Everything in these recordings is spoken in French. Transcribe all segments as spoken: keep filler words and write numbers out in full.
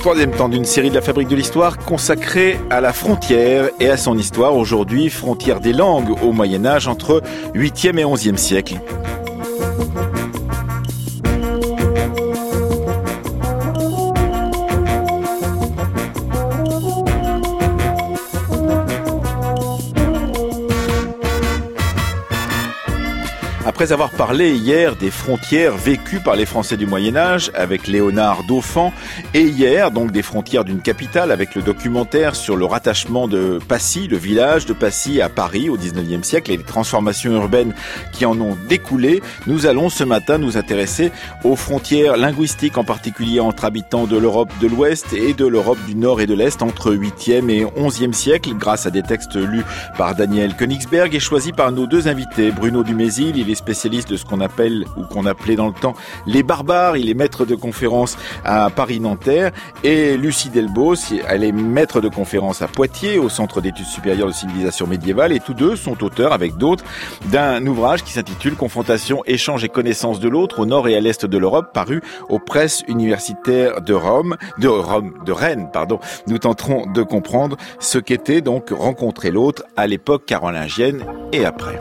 Troisième temps d'une série de la Fabrique de l'Histoire consacrée à la frontière et à son histoire. Aujourd'hui, frontière des langues au Moyen-Âge entre huitième et onzième siècle. Après avoir parlé hier des frontières vécues par les Français du Moyen-Âge avec Léonard Dauphan et hier donc des frontières d'une capitale avec le documentaire sur le rattachement de Passy, le village de Passy à Paris au dix-neuvième siècle et les transformations urbaines qui en ont découlé, nous allons ce matin nous intéresser aux frontières linguistiques, en particulier entre habitants de l'Europe de l'Ouest et de l'Europe du Nord et de l'Est entre huitième et onzième siècle grâce à des textes lus par Daniel Königsberg et choisis par nos deux invités. Bruno Dumézil, il est spécialiste de ce qu'on appelle ou qu'on appelait dans le temps les barbares. Il est maître de conférence à Paris-Nanterre et Lucie Delbos, elle est maître de conférence à Poitiers au Centre d'études supérieures de civilisation médiévale et tous deux sont auteurs avec d'autres d'un ouvrage qui s'intitule Confrontation, échange et connaissance de l'autre au nord et à l'est de l'Europe paru aux presses universitaires de Rome, de Rome, de Rennes, pardon. Nous tenterons de comprendre ce qu'était donc rencontrer l'autre à l'époque carolingienne et après.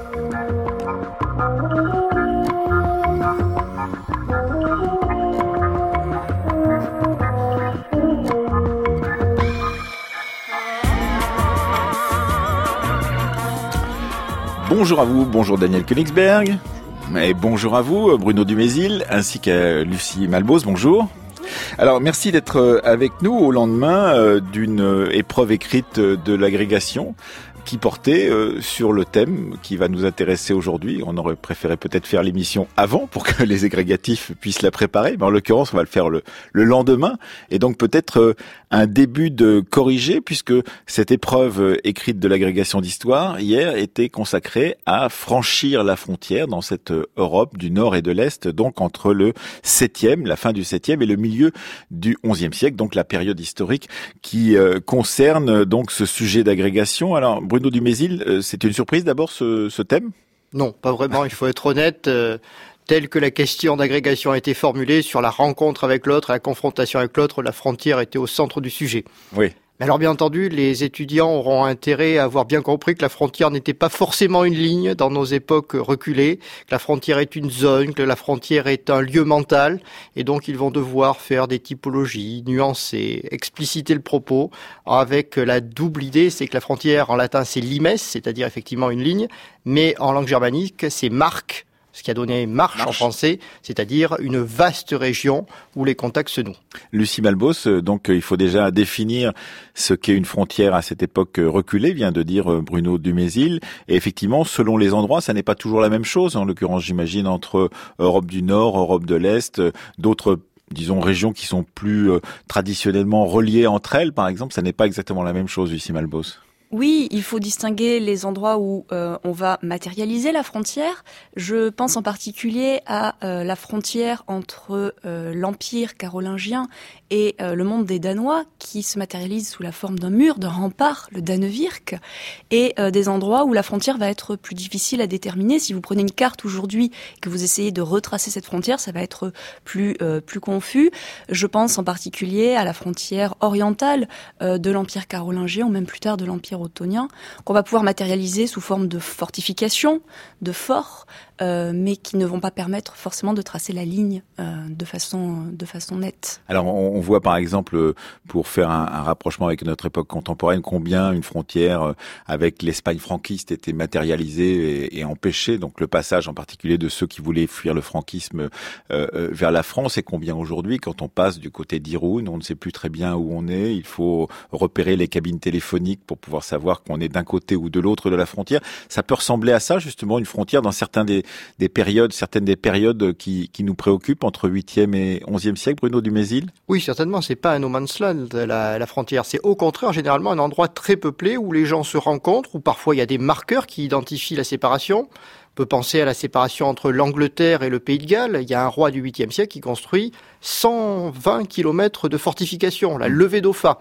Bonjour à vous, bonjour Daniel Königsberg, et bonjour à vous Bruno Dumézil, ainsi qu'à Lucie Malbos, bonjour. Alors merci d'être avec nous au lendemain d'une épreuve écrite de l'agrégation qui portait euh, sur le thème qui va nous intéresser aujourd'hui. On aurait préféré peut-être faire l'émission avant pour que les agrégatifs puissent la préparer, mais en l'occurrence, on va le faire le, le lendemain. Et donc peut-être euh, un début de corriger, puisque cette épreuve euh, écrite de l'agrégation d'histoire, hier, était consacrée à franchir la frontière dans cette euh, Europe du Nord et de l'Est, donc entre le septième, la fin du septième et le milieu du onzième siècle, donc la période historique qui euh, concerne donc ce sujet d'agrégation. Alors, Bruno Dumézil, c'est une surprise d'abord ce, ce thème ? Non, pas vraiment, il faut être honnête. Euh, tel que la question d'agrégation a été formulée sur la rencontre avec l'autre, la confrontation avec l'autre, la frontière était au centre du sujet. Oui. Mais alors bien entendu, les étudiants auront intérêt à avoir bien compris que la frontière n'était pas forcément une ligne dans nos époques reculées, que la frontière est une zone, que la frontière est un lieu mental, et donc ils vont devoir faire des typologies, nuancer, expliciter le propos, avec la double idée, c'est que la frontière en latin c'est limes, c'est-à-dire effectivement une ligne, mais en langue germanique c'est marque, ce qui a donné marche, marche en français, c'est-à-dire une vaste région où les contacts se nouent. Lucie Malbos, donc il faut déjà définir ce qu'est une frontière à cette époque reculée, vient de dire Bruno Dumézil. Et effectivement, selon les endroits, ça n'est pas toujours la même chose. En l'occurrence, j'imagine, entre Europe du Nord, Europe de l'Est, d'autres disons régions qui sont plus euh, traditionnellement reliées entre elles, par exemple, ça n'est pas exactement la même chose, Lucie Malbos. Oui, il faut distinguer les endroits où euh, on va matérialiser la frontière. Je pense en particulier à euh, la frontière entre euh, l'Empire carolingien et euh, le monde des Danois, qui se matérialise sous la forme d'un mur, d'un rempart, le Danevirke, et euh, des endroits où la frontière va être plus difficile à déterminer. Si vous prenez une carte aujourd'hui et que vous essayez de retracer cette frontière, ça va être plus euh, plus confus. Je pense en particulier à la frontière orientale euh, de l'Empire carolingien, ou même plus tard de l'Empire ottonien, qu'on va pouvoir matérialiser sous forme de fortifications, de forts, euh, mais qui ne vont pas permettre forcément de tracer la ligne euh, de façon de façon nette. Alors on, on voit par exemple, pour faire un, un rapprochement avec notre époque contemporaine, combien une frontière avec l'Espagne franquiste était matérialisée et, et empêchait donc le passage en particulier de ceux qui voulaient fuir le franquisme euh, vers la France, et combien aujourd'hui, quand on passe du côté d'Irun, on ne sait plus très bien où on est, il faut repérer les cabines téléphoniques pour pouvoir savoir qu'on est d'un côté ou de l'autre de la frontière. Ça peut ressembler à ça, justement, une frontière dans certains des, des périodes, certaines des périodes qui, qui nous préoccupent entre huitième et onzième siècle, Bruno Dumézil ? Oui, certainement, c'est pas un no man's land, la, la frontière. C'est au contraire, généralement, un endroit très peuplé où les gens se rencontrent, où parfois il y a des marqueurs qui identifient la séparation. On peut penser à la séparation entre l'Angleterre et le Pays de Galles. Il y a un roi du huitième siècle qui construit cent vingt kilomètres de fortifications, la levée d'Offa.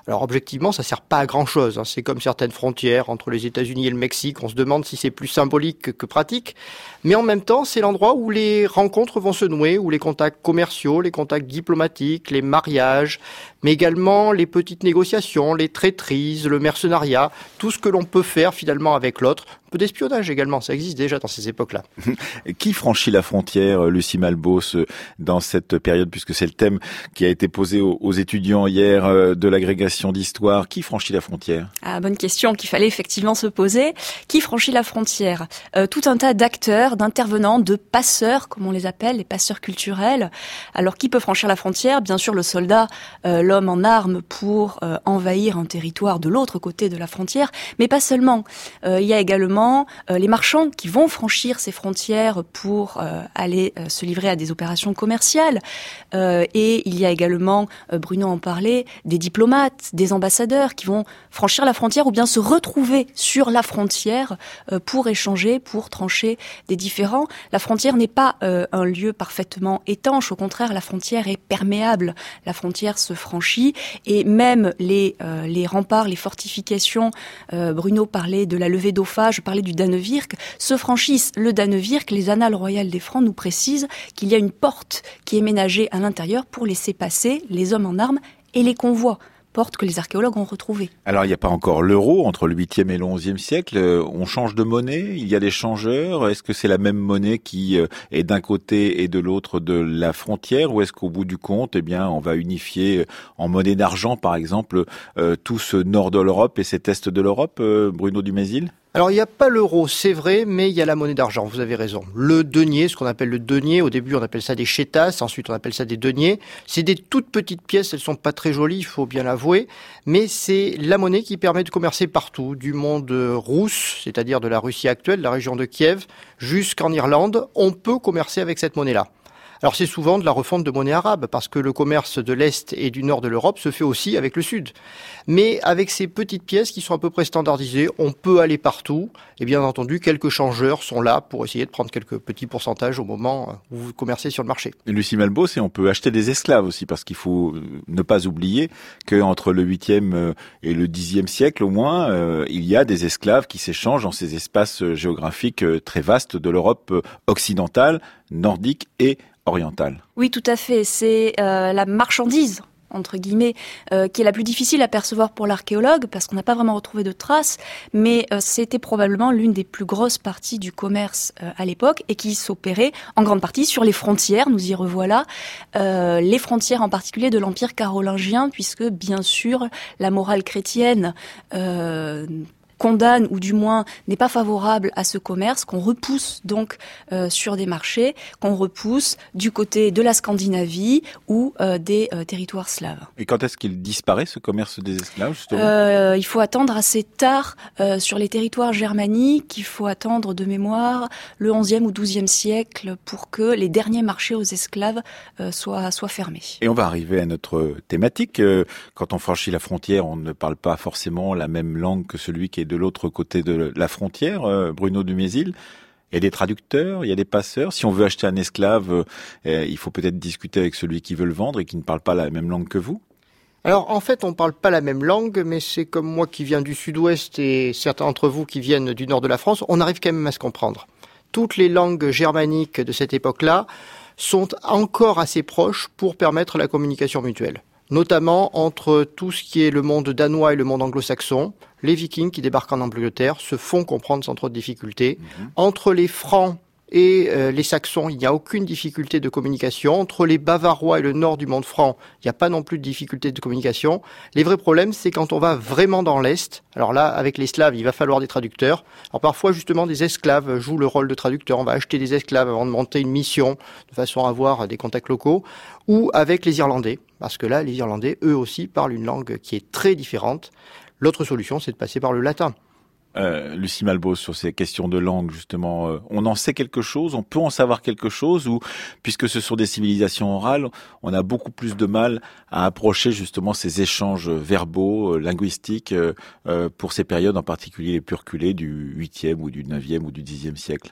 Alors objectivement, ça sert pas à grand-chose. Hein. C'est comme certaines frontières entre les États-Unis et le Mexique. On se demande si c'est plus symbolique que pratique. Mais en même temps, c'est l'endroit où les rencontres vont se nouer, où les contacts commerciaux, les contacts diplomatiques, les mariages, mais également les petites négociations, les traîtrises, le mercenariat, tout ce que l'on peut faire finalement avec l'autre. Un peu d'espionnage également, ça existe déjà dans ces époques-là. Qui franchit la frontière, Lucie Malbos, dans cette période, puisque c'est le thème qui a été posé aux étudiants hier de l'agrégation d'histoire. Qui franchit la frontière ? Ah, bonne question qu'il fallait effectivement se poser. Qui franchit la frontière ? euh, Tout un tas d'acteurs, d'intervenants, de passeurs, comme on les appelle, les passeurs culturels. Alors, qui peut franchir la frontière ? Bien sûr, le soldat, euh, l'homme en armes pour euh, envahir un territoire de l'autre côté de la frontière, mais pas seulement. Euh, il y a également euh, les marchands qui vont franchir ces frontières pour euh, aller euh, se livrer à des opérations commerciales. Euh, et il y a également, euh, Bruno en parlait, des diplomates, des ambassadeurs qui vont franchir la frontière ou bien se retrouver sur la frontière euh, pour échanger, pour trancher des différends. La frontière n'est pas euh, un lieu parfaitement étanche. Au contraire, la frontière est perméable. La frontière se franchit et même les, euh, les remparts, les fortifications, euh, Bruno parlait de la levée d'Offa, je parlais du Danevirk, se franchissent. Le Danevirk, les annales royales des Francs nous précisent qu'il y a une porte qui est ménagée à l'intérieur pour laisser passer les hommes en armes et les convois. Porte que les archéologues ont retrouvée. Alors, il n'y a pas encore l'euro entre le huitième et le onzième siècle. On change de monnaie, il y a des changeurs. Est-ce que c'est la même monnaie qui est d'un côté et de l'autre de la frontière, ou est-ce qu'au bout du compte, eh bien, on va unifier en monnaie d'argent, par exemple, euh, tout ce nord de l'Europe et cet est de l'Europe, euh, Bruno Dumézil ? Alors, il n'y a pas l'euro, c'est vrai, mais il y a la monnaie d'argent, vous avez raison. Le denier, ce qu'on appelle le denier, au début on appelle ça des chétas, ensuite on appelle ça des deniers. C'est des toutes petites pièces, elles sont pas très jolies, il faut bien l'avouer, mais c'est la monnaie qui permet de commercer partout, du monde russe, c'est-à-dire de la Russie actuelle, la région de Kiev, jusqu'en Irlande, on peut commercer avec cette monnaie-là. Alors c'est souvent de la refonte de monnaie arabe, parce que le commerce de l'Est et du Nord de l'Europe se fait aussi avec le Sud. Mais avec ces petites pièces qui sont à peu près standardisées, on peut aller partout. Et bien entendu, quelques changeurs sont là pour essayer de prendre quelques petits pourcentages au moment où vous commercez sur le marché. Et Lucie Malbos, et on peut acheter des esclaves aussi, parce qu'il faut ne pas oublier qu'entre le huitième et le dixième siècle au moins, euh, il y a des esclaves qui s'échangent dans ces espaces géographiques très vastes de l'Europe occidentale, nordique et orientale. Oui, tout à fait. C'est euh, la marchandise, entre guillemets, euh, qui est la plus difficile à percevoir pour l'archéologue, parce qu'on n'a pas vraiment retrouvé de traces, mais euh, c'était probablement l'une des plus grosses parties du commerce euh, à l'époque, et qui s'opérait en grande partie sur les frontières, nous y revoilà, euh, les frontières en particulier de l'Empire carolingien, puisque bien sûr la morale chrétienne euh, condamne, ou du moins n'est pas favorable à ce commerce, qu'on repousse donc euh, sur des marchés, qu'on repousse du côté de la Scandinavie ou euh, des euh, territoires slaves. Et quand est-ce qu'il disparaît, ce commerce des esclaves, justement ? euh, Il faut attendre assez tard euh, sur les territoires germaniques, il faut attendre de mémoire le onzième ou douzième siècle pour que les derniers marchés aux esclaves euh, soient, soient fermés. Et on va arriver à notre thématique. Quand on franchit la frontière, on ne parle pas forcément la même langue que celui qui est de l'autre côté de la frontière, Bruno Dumézil. Il y a des traducteurs, il y a des passeurs. Si on veut acheter un esclave, eh, il faut peut-être discuter avec celui qui veut le vendre et qui ne parle pas la même langue que vous. Alors en fait, on ne parle pas la même langue, mais c'est comme moi qui viens du sud-ouest et certains d'entre vous qui viennent du nord de la France, on arrive quand même à se comprendre. Toutes les langues germaniques de cette époque-là sont encore assez proches pour permettre la communication mutuelle. Notamment entre tout ce qui est le monde danois et le monde anglo-saxon. Les Vikings qui débarquent en Angleterre se font comprendre sans trop de difficultés. Mmh. Entre les Francs et euh, les Saxons, il n'y a aucune difficulté de communication. Entre les Bavarois et le nord du monde franc, il n'y a pas non plus de difficulté de communication. Les vrais problèmes, c'est quand on va vraiment dans l'Est. Alors là, avec les Slaves, il va falloir des traducteurs. Alors parfois, justement, des esclaves jouent le rôle de traducteur. On va acheter des esclaves avant de monter une mission, de façon à avoir des contacts locaux. Ou avec les Irlandais, parce que là, les Irlandais, eux aussi, parlent une langue qui est très différente. L'autre solution, c'est de passer par le latin. Euh, Lucie Malbos, sur ces questions de langue, justement, euh, on en sait quelque chose, on peut en savoir quelque chose, ou puisque ce sont des civilisations orales, on a beaucoup plus de mal à approcher justement ces échanges verbaux, euh, linguistiques, euh, euh, pour ces périodes, en particulier les plus reculées du huitième ou du neuvième ou du dixième siècle.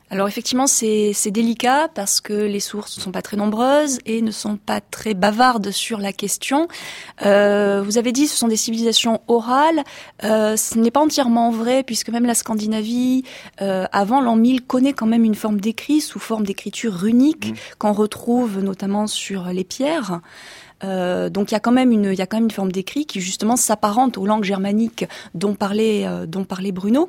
Alors effectivement, c'est, c'est délicat parce que les sources ne sont pas très nombreuses et ne sont pas très bavardes sur la question. Euh, vous avez dit ce sont des civilisations orales. Euh, ce n'est pas entièrement vrai puisque même la Scandinavie, euh, avant l'an mille, connaît quand même une forme d'écrit sous forme d'écriture runique mmh. qu'on retrouve notamment sur les pierres. Euh, donc il y a quand même une, il y a quand même une forme d'écrit qui justement s'apparente aux langues germaniques dont parlait, euh, dont parlait Bruno.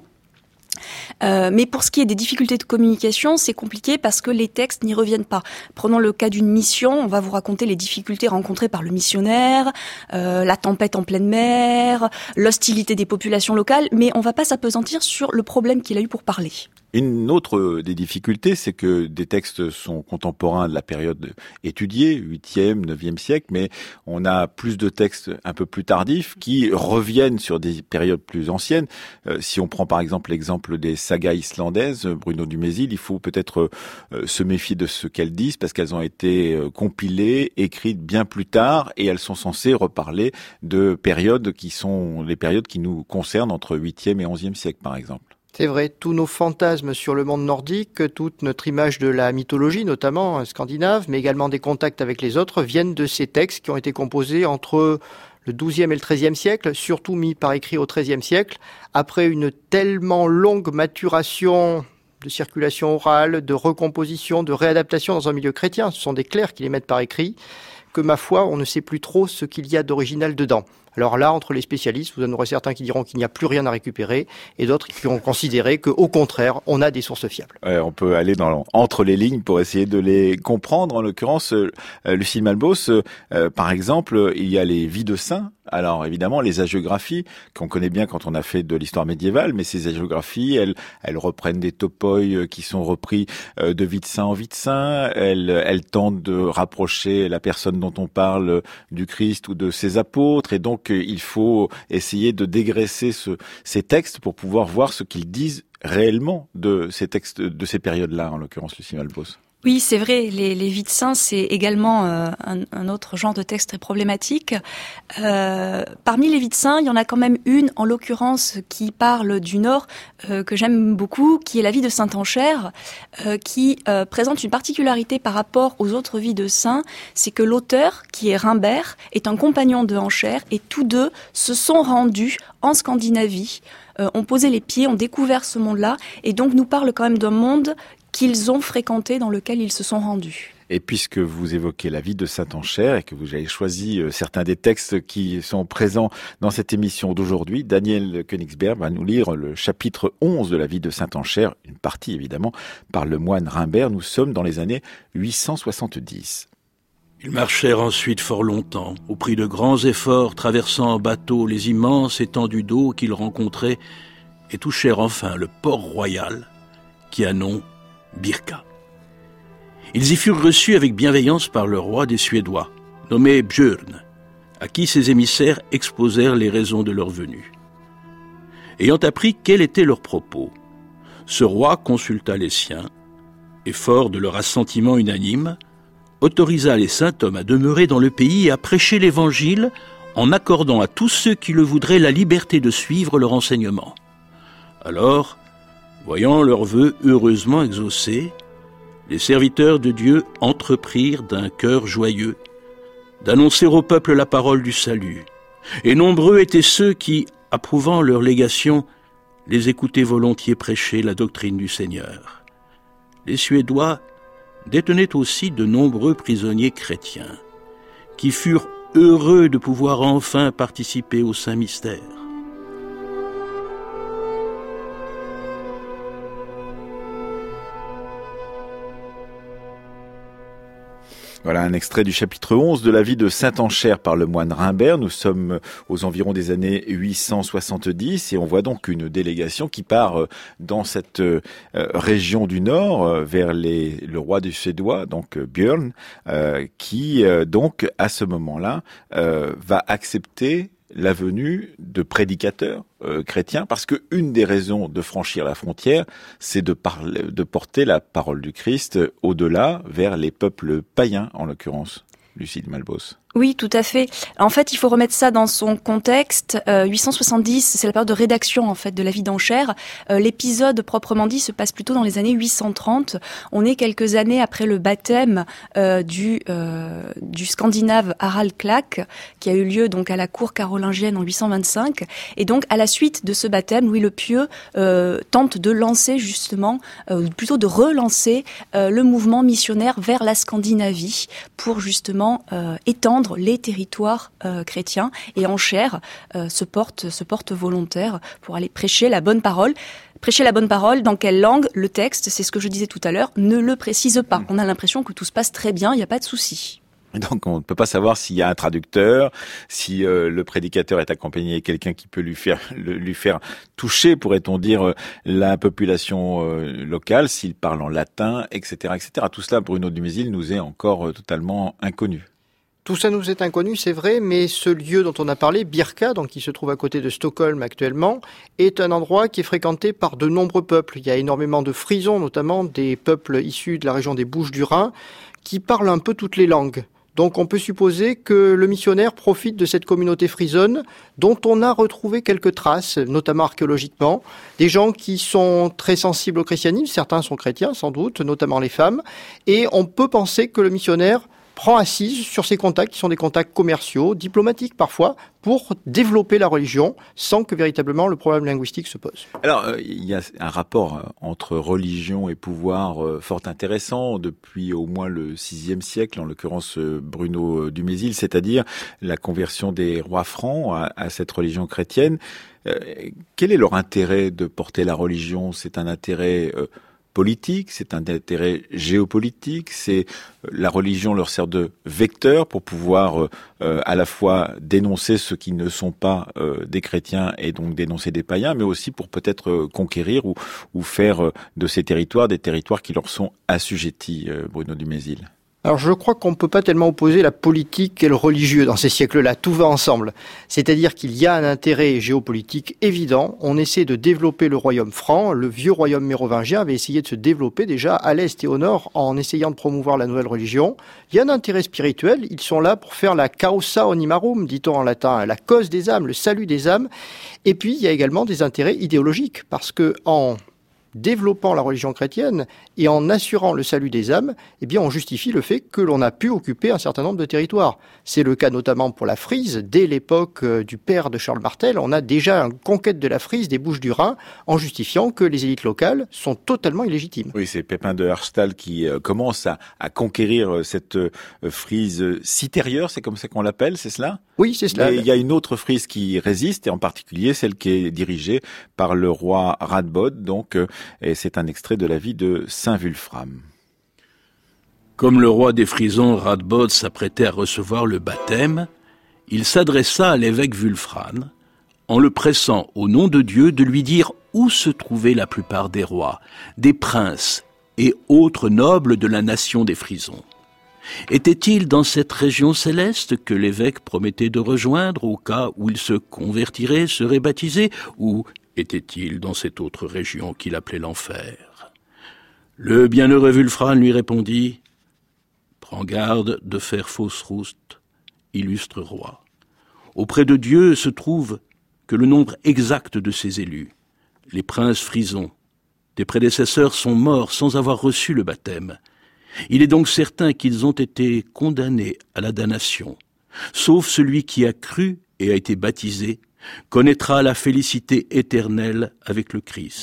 Euh, mais pour ce qui est des difficultés de communication, c'est compliqué parce que les textes n'y reviennent pas. Prenons le cas d'une mission, on va vous raconter les difficultés rencontrées par le missionnaire, euh, la tempête en pleine mer, l'hostilité des populations locales, mais on ne va pas s'appesantir sur le problème qu'il a eu pour parler. Une autre des difficultés, c'est que des textes sont contemporains de la période étudiée, huitième, neuvième siècle, mais on a plus de textes un peu plus tardifs qui reviennent sur des périodes plus anciennes. Euh, si on prend par exemple l'exemple des sagas islandaises, Bruno Dumézil, il faut peut-être euh, se méfier de ce qu'elles disent parce qu'elles ont été euh, compilées, écrites bien plus tard et elles sont censées reparler de périodes qui sont les périodes qui nous concernent entre huitième et onzième siècle par exemple. C'est vrai, tous nos fantasmes sur le monde nordique, toute notre image de la mythologie, notamment scandinave, mais également des contacts avec les autres, viennent de ces textes qui ont été composés entre le douzième et le treizième siècle, surtout mis par écrit au treizième siècle, après une tellement longue maturation de circulation orale, de recomposition, de réadaptation dans un milieu chrétien, ce sont des clercs qui les mettent par écrit, que ma foi, on ne sait plus trop ce qu'il y a d'original dedans. Alors là, entre les spécialistes, vous en aurez certains qui diront qu'il n'y a plus rien à récupérer et d'autres qui vont considérer qu'au contraire, on a des sources fiables. Ouais, on peut aller dans, entre les lignes pour essayer de les comprendre. En l'occurrence, euh, Lucie Malbos, euh, par exemple, il y a les vies de saints. Alors évidemment, les hagiographies qu'on connaît bien quand on a fait de l'histoire médiévale, mais ces hagiographies, elles, elles reprennent des topoi qui sont repris euh, de vie de saint en vie de saint. Elles, elles tentent de rapprocher la personne dont on parle du Christ ou de ses apôtres, et donc il faut essayer de dégraisser ce, ces textes pour pouvoir voir ce qu'ils disent réellement de ces textes, de ces périodes-là, en l'occurrence Lucie Malbos. Oui, c'est vrai, les, les vies de saints, c'est également euh, un, un autre genre de texte très problématique. Euh, parmi les vies de saints, il y en a quand même une, en l'occurrence, qui parle du Nord, euh, que j'aime beaucoup, qui est la vie de Saint Anchère, euh, qui euh, présente une particularité par rapport aux autres vies de saints, c'est que l'auteur, qui est Rimbert, est un compagnon de Anchère, et tous deux se sont rendus en Scandinavie, euh, ont posé les pieds, ont découvert ce monde-là, et donc nous parle quand même d'un monde qu'ils ont fréquenté, dans lequel ils se sont rendus. Et puisque vous évoquez la vie de Saint Anchère et que vous avez choisi certains des textes qui sont présents dans cette émission d'aujourd'hui, Daniel Königsberg va nous lire le chapitre onze de la vie de Saint Anchère, une partie évidemment par le moine Rimbert. Nous sommes dans les années huit cent soixante-dix. Ils marchèrent ensuite fort longtemps, au prix de grands efforts, traversant en bateau les immenses étendues d'eau qu'ils rencontraient, et touchèrent enfin le port royal, qui a nom Birka. Ils y furent reçus avec bienveillance par le roi des Suédois, nommé Björn, à qui ses émissaires exposèrent les raisons de leur venue. Ayant appris quels étaient leurs propos, ce roi consulta les siens, et fort de leur assentiment unanime, autorisa les saints hommes à demeurer dans le pays et à prêcher l'évangile en accordant à tous ceux qui le voudraient la liberté de suivre leur enseignement. Alors, voyant leurs vœux heureusement exaucés, les serviteurs de Dieu entreprirent d'un cœur joyeux d'annoncer au peuple la parole du salut. Et nombreux étaient ceux qui, approuvant leur légation, les écoutaient volontiers prêcher la doctrine du Seigneur. Les Suédois détenaient aussi de nombreux prisonniers chrétiens, qui furent heureux de pouvoir enfin participer au saint mystère. Voilà un extrait du chapitre onze de la vie de Saint Anchère par le moine Rimbert. Nous sommes aux environs des années huit cent soixante-dix et on voit donc une délégation qui part dans cette région du Nord vers les, le roi des Suédois, donc Björn, euh, qui donc à ce moment-là euh, va accepter la venue de prédicateurs euh, chrétiens, parce que une des raisons de franchir la frontière, c'est de, parler, de porter la parole du Christ au-delà, vers les peuples païens, en l'occurrence. Lucie Malbos. Oui, tout à fait. En fait, il faut remettre ça dans son contexte. Euh, huit cent soixante-dix, c'est la période de rédaction en fait de la vie d'Enchères. Euh, l'épisode proprement dit se passe plutôt dans les années huit cent trente. On est quelques années après le baptême euh, du euh, du Scandinave Harald Klak, qui a eu lieu donc à la cour carolingienne en huit cent vingt-cinq. Et donc à la suite de ce baptême, Louis le Pieux euh, tente de lancer justement, euh, plutôt de relancer euh, le mouvement missionnaire vers la Scandinavie pour justement euh, étendre les territoires euh, chrétiens, et Enchères euh, se porte se porte volontaire pour aller prêcher la bonne parole. Prêcher la bonne parole, dans quelle langue? Le texte, c'est ce que je disais tout à l'heure, ne le précise pas. On a l'impression que tout se passe très bien, il n'y a pas de souci. Donc on ne peut pas savoir s'il y a un traducteur, si euh, le prédicateur est accompagné de quelqu'un qui peut lui faire le, lui faire toucher, pourrait-on dire, euh, la population euh, locale, s'il parle en latin, et cetera, et cetera. Tout cela, Bruno Dumézil, nous est encore euh, totalement inconnu. Tout ça nous est inconnu, c'est vrai, mais ce lieu dont on a parlé, Birka, donc qui se trouve à côté de Stockholm actuellement, est un endroit qui est fréquenté par de nombreux peuples. Il y a énormément de frisons, notamment des peuples issus de la région des Bouches-du-Rhin, qui parlent un peu toutes les langues. Donc on peut supposer que le missionnaire profite de cette communauté frisonne, dont on a retrouvé quelques traces, notamment archéologiquement, des gens qui sont très sensibles au christianisme, certains sont chrétiens sans doute, notamment les femmes, et on peut penser que le missionnaire prend assise sur ces contacts, qui sont des contacts commerciaux, diplomatiques parfois, pour développer la religion, sans que véritablement le problème linguistique se pose. Alors, euh, il y a un rapport euh, entre religion et pouvoir euh, fort intéressant depuis au moins le sixième siècle, en l'occurrence euh, Bruno Dumézil, c'est-à-dire la conversion des rois francs à, à cette religion chrétienne. Euh, quel est leur intérêt de porter la religion? C'est un intérêt euh, politique, c'est un intérêt géopolitique, c'est la religion leur sert de vecteur pour pouvoir euh, à la fois dénoncer ceux qui ne sont pas euh, des chrétiens et donc dénoncer des païens, mais aussi pour peut-être euh, conquérir ou, ou faire euh, de ces territoires des territoires qui leur sont assujettis, euh, Bruno Dumézil. Alors je crois qu'on ne peut pas tellement opposer la politique et le religieux dans ces siècles-là, tout va ensemble. C'est-à-dire qu'il y a un intérêt géopolitique évident, on essaie de développer le royaume franc, le vieux royaume mérovingien avait essayé de se développer déjà à l'est et au nord en essayant de promouvoir la nouvelle religion. Il y a un intérêt spirituel, ils sont là pour faire la causa animarum, dit-on en latin, la cause des âmes, le salut des âmes. Et puis il y a également des intérêts idéologiques, parce que en développant la religion chrétienne et en assurant le salut des âmes, eh bien, on justifie le fait que l'on a pu occuper un certain nombre de territoires. C'est le cas notamment pour la Frise. Dès l'époque du père de Charles Martel, on a déjà une conquête de la Frise des Bouches-du-Rhin en justifiant que les élites locales sont totalement illégitimes. Oui, c'est Pépin de Herstal qui euh, commence à, à conquérir cette euh, Frise citérieure, c'est comme ça qu'on l'appelle, c'est cela ? Oui, c'est cela. Mais il y a une autre Frise qui résiste, et en particulier celle qui est dirigée par le roi Radbod, donc, euh, et c'est un extrait de la vie de Saint Wulfram. Comme le roi des Frisons, Radbod, s'apprêtait à recevoir le baptême, il s'adressa à l'évêque Wulfran, en le pressant au nom de Dieu de lui dire où se trouvaient la plupart des rois, des princes et autres nobles de la nation des Frisons. Était-il dans cette région céleste que l'évêque promettait de rejoindre au cas où il se convertirait, serait baptisé, ou était-il dans cette autre région qu'il appelait l'enfer? Le bienheureux Wulfran lui répondit « Prends garde de faire fausse route, illustre roi. Auprès de Dieu se trouve que le nombre exact de ses élus, les princes frisons, tes prédécesseurs sont morts sans avoir reçu le baptême. Il est donc certain qu'ils ont été condamnés à la damnation, sauf celui qui a cru et a été baptisé, connaîtra la félicité éternelle avec le Christ. »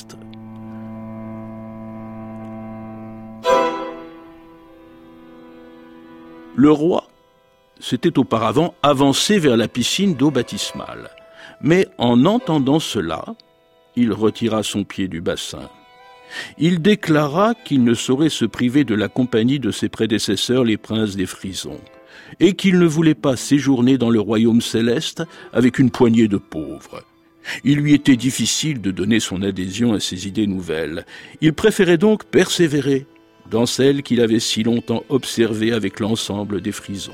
Le roi s'était auparavant avancé vers la piscine d'eau baptismale, mais en entendant cela, il retira son pied du bassin. Il déclara qu'il ne saurait se priver de la compagnie de ses prédécesseurs, les princes des Frisons, et qu'il ne voulait pas séjourner dans le royaume céleste avec une poignée de pauvres. Il lui était difficile de donner son adhésion à ces idées nouvelles. Il préférait donc persévérer dans celles qu'il avait si longtemps observées avec l'ensemble des Frisons.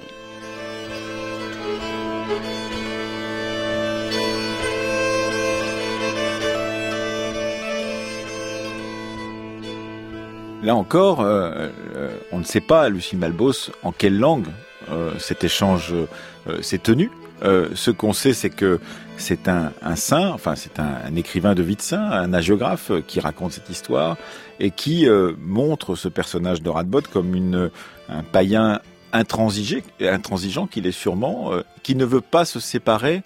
Là encore, euh, euh, on ne sait pas, Lucie Malbos, en quelle langue euh, cet échange euh, s'est tenu. Euh, ce qu'on sait, c'est que c'est un, un saint, enfin c'est un, un écrivain de vie de saint, un hagiographe euh, qui raconte cette histoire et qui euh, montre ce personnage de Radbod comme une, un païen intransigé, intransigeant qu'il est sûrement, euh, qui ne veut pas se séparer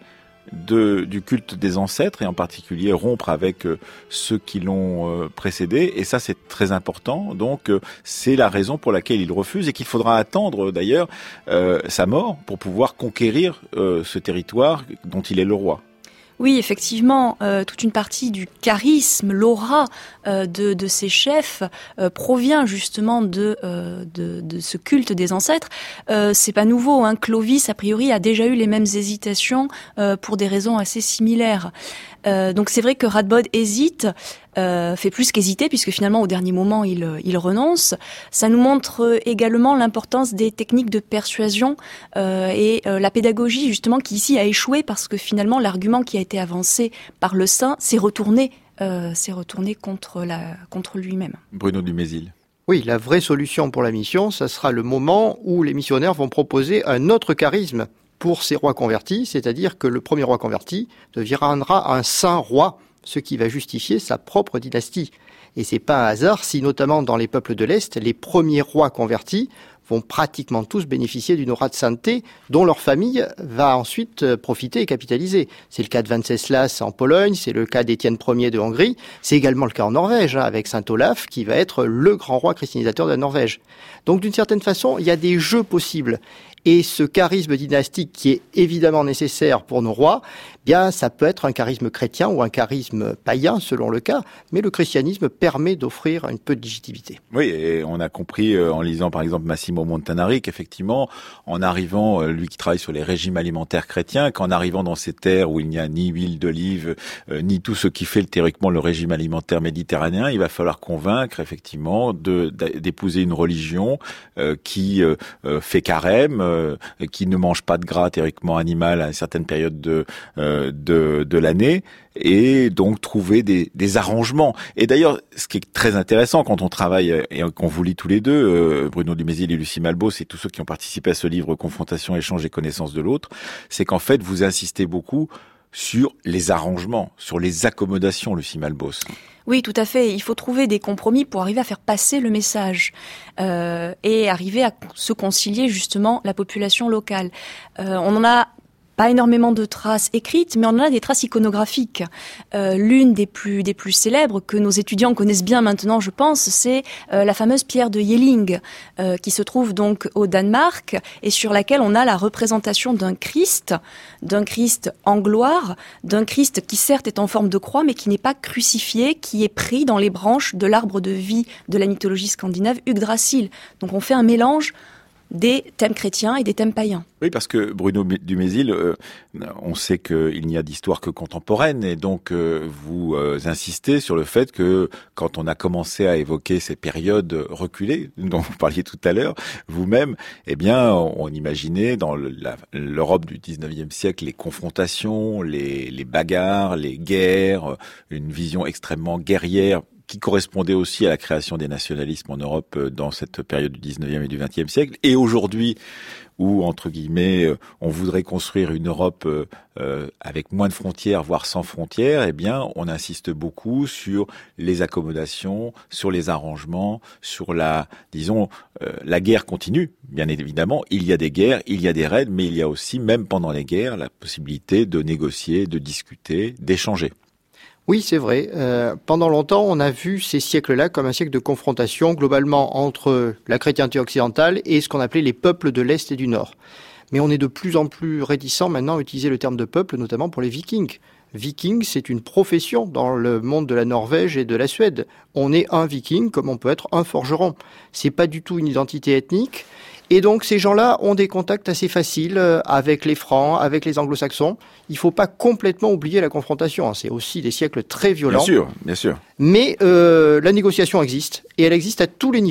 de, du culte des ancêtres et en particulier rompre avec euh, ceux qui l'ont euh, précédé. Et ça, c'est très important. Donc, euh, c'est la raison pour laquelle il refuse et qu'il faudra attendre d'ailleurs euh, sa mort pour pouvoir conquérir euh, ce territoire dont il est le roi. Oui, effectivement, euh, toute une partie du charisme, l'aura euh, de, de ces chefs euh, provient justement de, euh, de, de ce culte des ancêtres. Euh, c'est pas nouveau, hein. Clovis, a priori, a déjà eu les mêmes hésitations euh, pour des raisons assez similaires. Euh, donc c'est vrai que Radbod hésite, euh, fait plus qu'hésiter, puisque finalement au dernier moment il, il renonce. Ça nous montre également l'importance des techniques de persuasion euh, et euh, la pédagogie justement qui ici a échoué, parce que finalement l'argument qui a été avancé par le saint s'est retourné, euh, s'est retourné contre, la, contre lui-même. Bruno Dumézil. Oui, la vraie solution pour la mission, ça sera le moment où les missionnaires vont proposer un autre charisme pour ces rois convertis, c'est-à-dire que le premier roi converti deviendra un saint roi, ce qui va justifier sa propre dynastie. Et c'est pas un hasard si, notamment dans les peuples de l'Est, les premiers rois convertis vont pratiquement tous bénéficier d'une aura de sainteté dont leur famille va ensuite profiter et capitaliser. C'est le cas de Venceslas en Pologne, c'est le cas d'Étienne Ier de Hongrie, c'est également le cas en Norvège, hein, avec Saint Olaf qui va être le grand roi christianisateur de la Norvège. Donc d'une certaine façon, il y a des jeux possibles. Et ce charisme dynastique qui est évidemment nécessaire pour nos rois, bien, ça peut être un charisme chrétien ou un charisme païen selon le cas, mais le christianisme permet d'offrir un peu de légitimité. Oui, et on a compris euh, en lisant par exemple Massimo Montanari qu'effectivement, en arrivant, euh, lui qui travaille sur les régimes alimentaires chrétiens, qu'en arrivant dans ces terres où il n'y a ni huile d'olive, euh, ni tout ce qui fait théoriquement le régime alimentaire méditerranéen, il va falloir convaincre effectivement de, d'épouser une religion euh, qui euh, fait carême, euh, qui ne mange pas de gras théoriquement animal à une certaine période de euh, de, de l'année, et donc trouver des, des arrangements. Et d'ailleurs, ce qui est très intéressant quand on travaille et qu'on vous lit tous les deux, euh, Bruno Dumézil et Lucie Malbos, et tous ceux qui ont participé à ce livre Confrontation, échange et connaissance de l'autre, c'est qu'en fait vous insistez beaucoup sur les arrangements, sur les accommodations, Lucie Malbos. Oui, tout à fait. Il faut trouver des compromis pour arriver à faire passer le message euh, et arriver à se concilier justement la population locale. Euh, on en a pas énormément de traces écrites, mais on en a des traces iconographiques. Euh, l'une des plus des plus célèbres que nos étudiants connaissent bien maintenant, je pense, c'est euh, la fameuse pierre de Jelling, euh, qui se trouve donc au Danemark et sur laquelle on a la représentation d'un Christ, d'un Christ en gloire, d'un Christ qui certes est en forme de croix, mais qui n'est pas crucifié, qui est pris dans les branches de l'arbre de vie de la mythologie scandinave Yggdrasil. Donc on fait un mélange des thèmes chrétiens et des thèmes païens. Oui, parce que Bruno Dumézil, euh, on sait qu'il n'y a d'histoire que contemporaine, et donc euh, vous euh, insistez sur le fait que quand on a commencé à évoquer ces périodes reculées dont vous parliez tout à l'heure, vous-même, eh bien, on, on imaginait dans le, la, l'Europe du dix-neuvième siècle les confrontations, les, les bagarres, les guerres, une vision extrêmement guerrière qui correspondait aussi à la création des nationalismes en Europe dans cette période du dix-neuvième et du vingtième siècle. Et aujourd'hui, où, entre guillemets, on voudrait construire une Europe euh, avec moins de frontières, voire sans frontières, eh bien, on insiste beaucoup sur les accommodations, sur les arrangements, sur la, disons, euh, la guerre continue. Bien évidemment, il y a des guerres, il y a des raids, mais il y a aussi, même pendant les guerres, la possibilité de négocier, de discuter, d'échanger. Oui, c'est vrai. Euh, pendant longtemps, on a vu ces siècles-là comme un siècle de confrontation globalement entre la chrétienté occidentale et ce qu'on appelait les peuples de l'Est et du Nord. Mais on est de plus en plus réticent maintenant à utiliser le terme de peuple, notamment pour les Vikings. Viking, c'est une profession dans le monde de la Norvège et de la Suède. On est un Viking comme on peut être un forgeron. C'est pas du tout une identité ethnique. Et donc ces gens-là ont des contacts assez faciles avec les Francs, avec les Anglo-Saxons. Il ne faut pas complètement oublier la confrontation. C'est aussi des siècles très violents. Bien sûr, bien sûr. Mais euh, la négociation existe, et elle existe à tous les niveaux.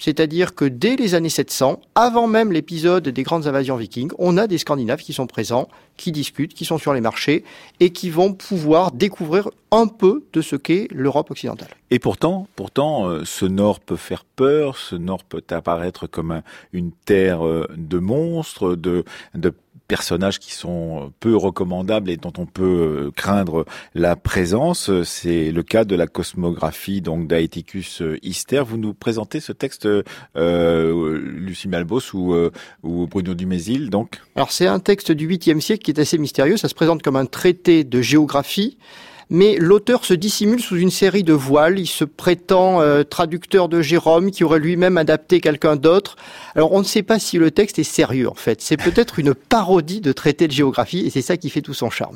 C'est-à-dire que dès les années sept cents, avant même l'épisode des grandes invasions vikings, on a des Scandinaves qui sont présents, qui discutent, qui sont sur les marchés et qui vont pouvoir découvrir un peu de ce qu'est l'Europe occidentale. Et pourtant, pourtant, euh, ce nord peut faire peur, ce nord peut apparaître comme un, une terre euh, de monstres, de, de personnages qui sont peu recommandables et dont on peut craindre la présence. C'est le cas de la cosmographie donc d'Aeticus Hister. Vous nous présentez ce texte, euh, Lucie Malbos ou, euh, ou Bruno Dumézil, donc? Alors c'est un texte du huitième siècle qui est assez mystérieux. Ça se présente comme un traité de géographie. Mais l'auteur se dissimule sous une série de voiles. Il se prétend euh, traducteur de Jérôme, qui aurait lui-même adapté quelqu'un d'autre. Alors on ne sait pas si le texte est sérieux, en fait. C'est peut-être une parodie de traité de géographie, et c'est ça qui fait tout son charme.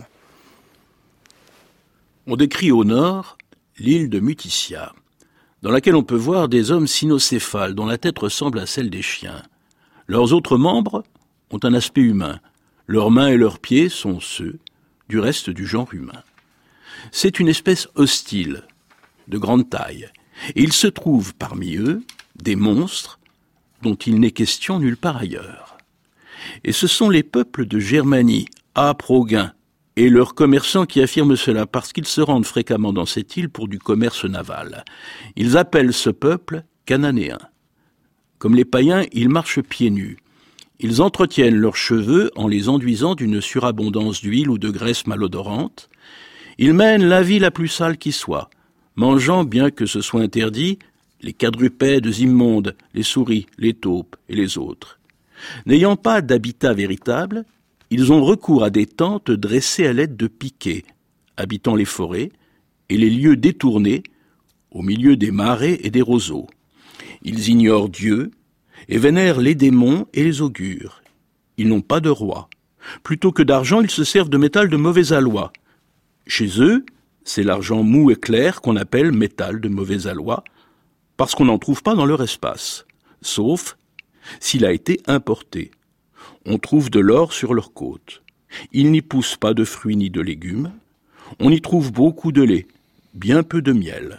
On décrit au nord l'île de Muticia, dans laquelle on peut voir des hommes cynocéphales dont la tête ressemble à celle des chiens. Leurs autres membres ont un aspect humain. Leurs mains et leurs pieds sont ceux du reste du genre humain. C'est une espèce hostile, de grande taille, et il se trouve parmi eux des monstres dont il n'est question nulle part ailleurs. Et ce sont les peuples de Germanie, âpres au gain, et leurs commerçants qui affirment cela parce qu'ils se rendent fréquemment dans cette île pour du commerce naval. Ils appellent ce peuple cananéen. Comme les païens, ils marchent pieds nus. Ils entretiennent leurs cheveux en les enduisant d'une surabondance d'huile ou de graisse malodorante. Ils mènent la vie la plus sale qui soit, mangeant, bien que ce soit interdit, les quadrupèdes immondes, les souris, les taupes et les autres. N'ayant pas d'habitat véritable, ils ont recours à des tentes dressées à l'aide de piquets, habitant les forêts et les lieux détournés, au milieu des marais et des roseaux. Ils ignorent Dieu et vénèrent les démons et les augures. Ils n'ont pas de roi. Plutôt que d'argent, ils se servent de métal de mauvais aloi. Chez eux, c'est l'argent mou et clair qu'on appelle métal de mauvais aloi, parce qu'on n'en trouve pas dans leur espace, sauf s'il a été importé. On trouve de l'or sur leurs côtes. Il n'y pousse pas de fruits ni de légumes. On y trouve beaucoup de lait, bien peu de miel.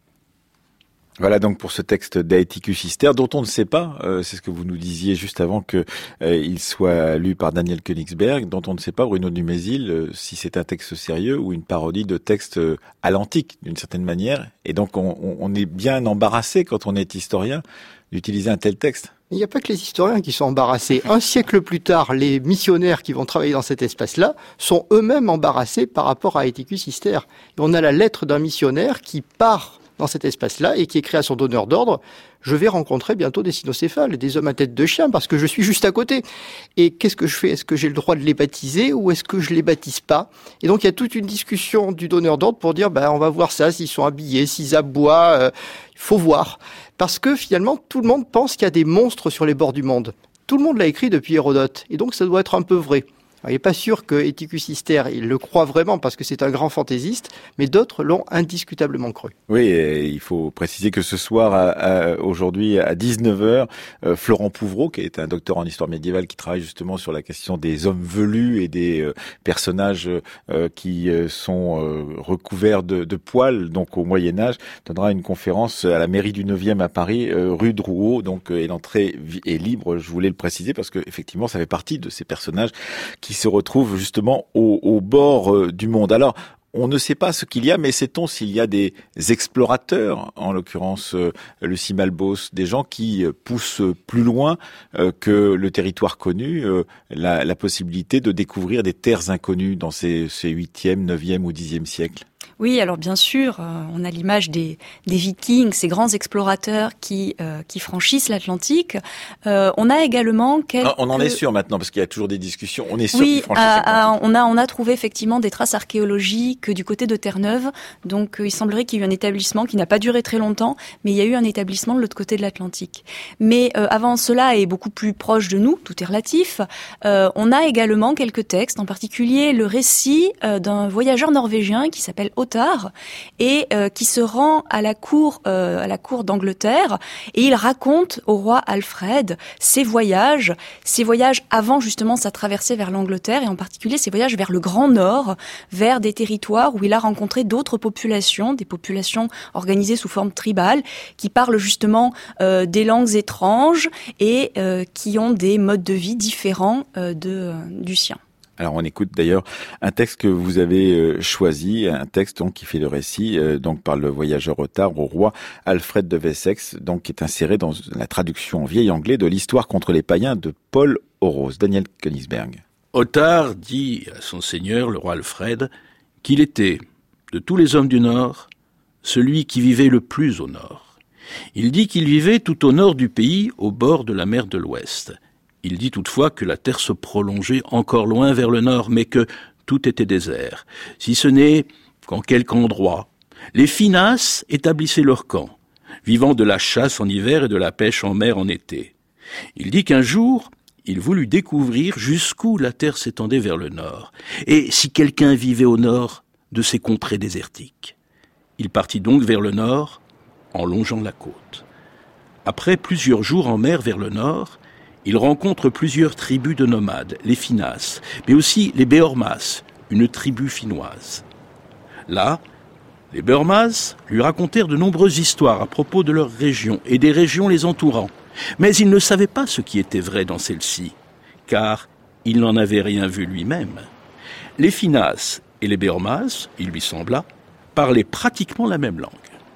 Voilà donc pour ce texte d'Aeticus Hister, dont on ne sait pas, euh, c'est ce que vous nous disiez juste avant que euh, il soit lu par Daniel Königsberg, dont on ne sait pas, Bruno Dumézil, euh, si c'est un texte sérieux ou une parodie de texte euh, à l'antique, d'une certaine manière. Et donc on, on est bien embarrassé quand on est historien d'utiliser un tel texte. Il n'y a pas que les historiens qui sont embarrassés. Un siècle plus tard, les missionnaires qui vont travailler dans cet espace-là sont eux-mêmes embarrassés par rapport à Aeticus Hister. Et on a la lettre d'un missionnaire qui part dans cet espace-là et qui écrit à son donneur d'ordre « Je vais rencontrer bientôt des cynocéphales, des hommes à tête de chien parce que je suis juste à côté. Et qu'est-ce que je fais? Est-ce que j'ai le droit de les baptiser ou est-ce que je les baptise pas ?» Et donc il y a toute une discussion du donneur d'ordre pour dire ben, « On va voir ça, s'ils sont habillés, s'ils aboient, euh, il faut voir. » Parce que finalement, tout le monde pense qu'il y a des monstres sur les bords du monde. Tout le monde l'a écrit depuis Hérodote et donc ça doit être un peu vrai. Alors, il n'est pas sûr que Aeticus Hister, il le croit vraiment parce que c'est un grand fantaisiste, mais d'autres l'ont indiscutablement cru. Oui, et il faut préciser que ce soir, à, à, aujourd'hui à dix-neuf heures, euh, Florent Pouvreau, qui est un docteur en histoire médiévale qui travaille justement sur la question des hommes velus et des euh, personnages euh, qui euh, sont euh, recouverts de, de poils, donc au Moyen-Âge, donnera une conférence à la mairie du neuvième à Paris, euh, rue Drouot, donc euh, et l'entrée est libre, je voulais le préciser parce que effectivement ça fait partie de ces personnages qui se retrouvent justement au, au bord euh, du monde. Alors, on ne sait pas ce qu'il y a, mais sait-on s'il y a des explorateurs, en l'occurrence euh, Lucie Malbos, des gens qui euh, poussent plus loin euh, que le territoire connu, euh, la, la possibilité de découvrir des terres inconnues dans ces, ces huitième, neuvième ou dixième siècles? Oui, alors bien sûr, euh, on a l'image des, des Vikings, ces grands explorateurs qui euh, qui franchissent l'Atlantique. Euh, on a également quelques... Ah, on en est sûr maintenant parce qu'il y a toujours des discussions. On est sûr oui, qu'ils franchissent l'Atlantique. On a on a trouvé effectivement des traces archéologiques du côté de Terre-Neuve. Donc euh, il semblerait qu'il y ait eu un établissement qui n'a pas duré très longtemps, mais il y a eu un établissement de l'autre côté de l'Atlantique. Mais euh, avant cela et beaucoup plus proche de nous, tout est relatif. Euh, on a également quelques textes, en particulier le récit euh, d'un voyageur norvégien qui s'appelle Ottar et euh, qui se rend à la cour, euh, à la cour d'Angleterre, et il raconte au roi Alfred ses voyages, ses voyages avant justement sa traversée vers l'Angleterre, et en particulier ses voyages vers le Grand Nord, vers des territoires où il a rencontré d'autres populations, des populations organisées sous forme tribale, qui parlent justement euh, des langues étranges et euh, qui ont des modes de vie différents euh, de, euh, du sien. Alors on écoute d'ailleurs un texte que vous avez euh, choisi, un texte donc qui fait le récit euh, donc par le voyageur Ottar au roi Alfred de Wessex, donc qui est inséré dans la traduction en vieil anglais de l'histoire contre les païens de Paul Orose. Daniel Königsberg. Ottar dit à son seigneur, le roi Alfred, qu'il était, de tous les hommes du Nord, celui qui vivait le plus au Nord. Il dit qu'il vivait tout au nord du pays, au bord de la mer de l'Ouest. Il dit toutefois que la terre se prolongeait encore loin vers le nord, mais que tout était désert, si ce n'est qu'en quelque endroit, les Finasses établissaient leur camp, vivant de la chasse en hiver et de la pêche en mer en été. Il dit qu'un jour, il voulut découvrir jusqu'où la terre s'étendait vers le nord, et si quelqu'un vivait au nord de ces contrées désertiques. Il partit donc vers le nord, en longeant la côte. Après plusieurs jours en mer vers le nord, il rencontre plusieurs tribus de nomades, les Finasses, mais aussi les Beormas, une tribu finnoise. Là, les Beormas lui racontèrent de nombreuses histoires à propos de leur région et des régions les entourant. Mais il ne savait pas ce qui était vrai dans celle-ci, car il n'en avait rien vu lui-même. Les Finasses et les Beormas, il lui sembla, parlaient pratiquement la même langue.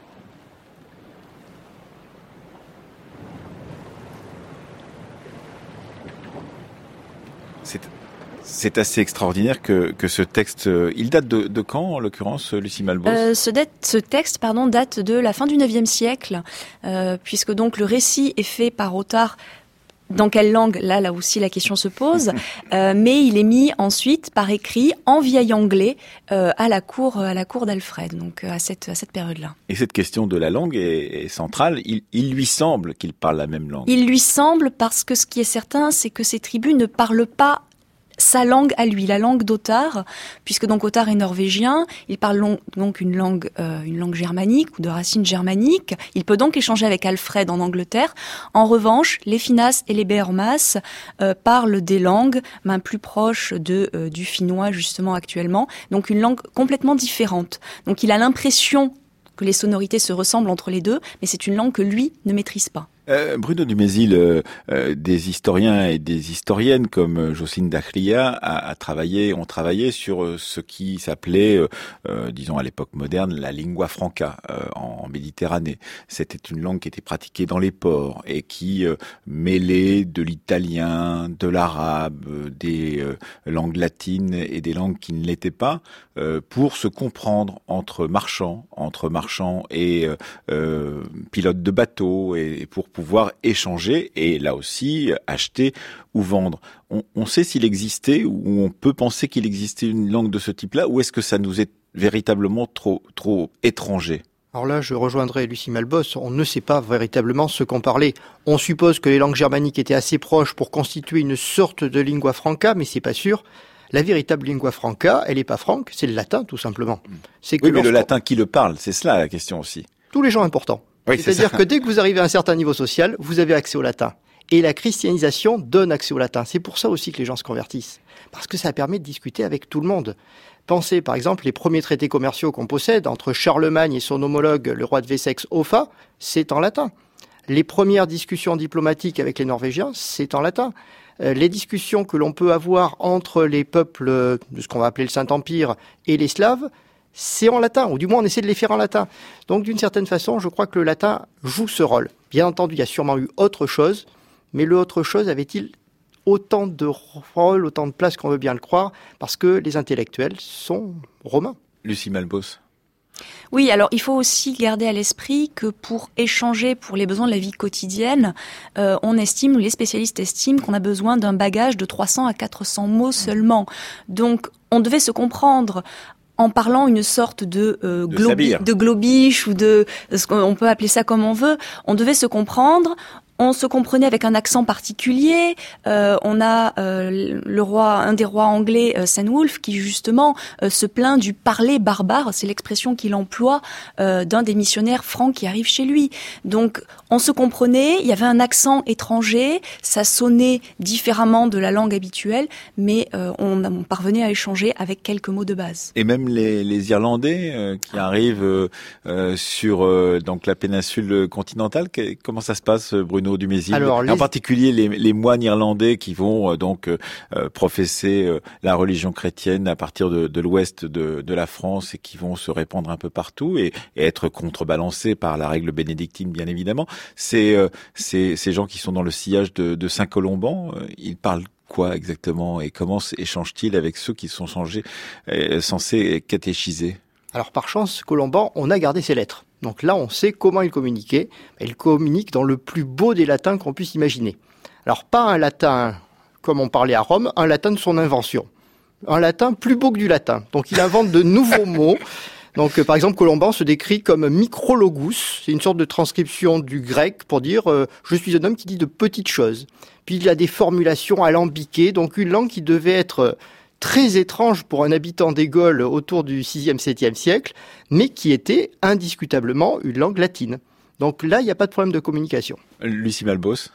C'est, c'est assez extraordinaire que, que ce texte... Il date de, de quand, en l'occurrence, Lucie Malbos ? euh, ce, date, ce texte pardon, date de la fin du neuvième siècle, euh, puisque donc le récit est fait par Ottar. Dans quelle langue ? Là, là aussi, la question se pose. Euh, mais il est mis ensuite par écrit en vieil anglais euh, à la cour, à la cour d'Alfred, donc à cette, à cette période-là. Et cette question de la langue est, est centrale. Il, il lui semble qu'il parle la même langue. Il lui semble parce que ce qui est certain, c'est que ces tribus ne parlent pas sa langue à lui, la langue d'Ottar, puisque donc Ottar est norvégien, il parle donc une langue, euh, une langue germanique ou de racines germaniques. Il peut donc échanger avec Alfred en Angleterre. En revanche, les Finasses et les Beormas euh, parlent des langues ben, plus proches de euh, du finnois justement actuellement, donc une langue complètement différente. Donc il a l'impression que les sonorités se ressemblent entre les deux, mais c'est une langue que lui ne maîtrise pas. Euh, Bruno Dumézil, euh, euh, des historiens et des historiennes comme Jocelyne Dachria a, a travaillé, ont travaillé sur euh, ce qui s'appelait, euh, euh, disons à l'époque moderne, la lingua franca euh, en, en Méditerranée. C'était une langue qui était pratiquée dans les ports et qui euh, mêlait de l'italien, de l'arabe, euh, des euh, langues latines et des langues qui ne l'étaient pas, euh, pour se comprendre entre marchands, entre marchands et euh, euh, pilotes de bateaux, et, et pour pouvoir échanger et là aussi acheter ou vendre. On, on sait s'il existait ou on peut penser qu'il existait une langue de ce type-là, ou est-ce que ça nous est véritablement trop trop étranger ? Alors là, je rejoindrai Lucie Malbos, on ne sait pas véritablement ce qu'on parlait. On suppose que les langues germaniques étaient assez proches pour constituer une sorte de lingua franca, mais c'est pas sûr. La véritable lingua franca, elle est pas franque, c'est le latin tout simplement. C'est que oui, mais le latin, qui le parle ? C'est cela la question aussi. Tous les gens importants. Oui, c'est-à-dire c'est que dès que vous arrivez à un certain niveau social, vous avez accès au latin. Et la christianisation donne accès au latin. C'est pour ça aussi que les gens se convertissent. Parce que ça permet de discuter avec tout le monde. Pensez par exemple les premiers traités commerciaux qu'on possède entre Charlemagne et son homologue, le roi de Wessex, Offa, c'est en latin. Les premières discussions diplomatiques avec les Norvégiens, c'est en latin. Euh, les discussions que l'on peut avoir entre les peuples de ce qu'on va appeler le Saint-Empire et les Slaves, c'est en latin, ou du moins on essaie de les faire en latin. Donc d'une certaine façon, je crois que le latin joue ce rôle. Bien entendu, il y a sûrement eu autre chose, mais le autre chose avait-il autant de rôle, autant de place qu'on veut bien le croire, parce que les intellectuels sont romains. Lucie Malbos. Oui, alors il faut aussi garder à l'esprit que pour échanger pour les besoins de la vie quotidienne, euh, on estime, les spécialistes estiment qu'on a besoin d'un bagage de trois cents à quatre cents mots seulement. Donc on devait se comprendre en parlant une sorte de, euh, de, globi, de globiche ou de, on peut appeler ça comme on veut, on devait se comprendre, On se comprenait avec un accent particulier. Euh, on a euh, le roi, un des rois anglais, euh, Cenwulf, qui justement euh, se plaint du parler barbare. C'est l'expression qu'il emploie euh, d'un des missionnaires francs qui arrive chez lui. Donc, on se comprenait. Il y avait un accent étranger. Ça sonnait différemment de la langue habituelle, mais euh, on, on parvenait à échanger avec quelques mots de base. Et même les, les Irlandais euh, qui arrivent euh, euh, sur euh, donc la péninsule continentale, que, comment ça se passe, Bruno Dumézil? Alors, les... En particulier les, les moines irlandais qui vont euh, donc euh, professer euh, la religion chrétienne à partir de, de l'ouest de, de la France et qui vont se répandre un peu partout et, et être contrebalancés par la règle bénédictine, bien évidemment. C'est euh, ces gens qui sont dans le sillage de, de Saint-Colomban, euh, ils parlent quoi exactement et comment échangent-ils avec ceux qui sont changés, euh, censés catéchiser? Alors par chance, Colomban, on a gardé ses lettres. Donc là, on sait comment il communiquait. Il communique dans le plus beau des latins qu'on puisse imaginer. Alors pas un latin comme on parlait à Rome, un latin de son invention. Un latin plus beau que du latin. Donc il invente de nouveaux mots. Donc par exemple, Colomban se décrit comme micrologus. C'est une sorte de transcription du grec pour dire euh, « je suis un homme qui dit de petites choses ». Puis il y a des formulations alambiquées, donc une langue qui devait être très étrange pour un habitant des Gaules autour du sixième septième siècle, mais qui était indiscutablement une langue latine. Donc là, il n'y a pas de problème de communication. Lucie Malbos.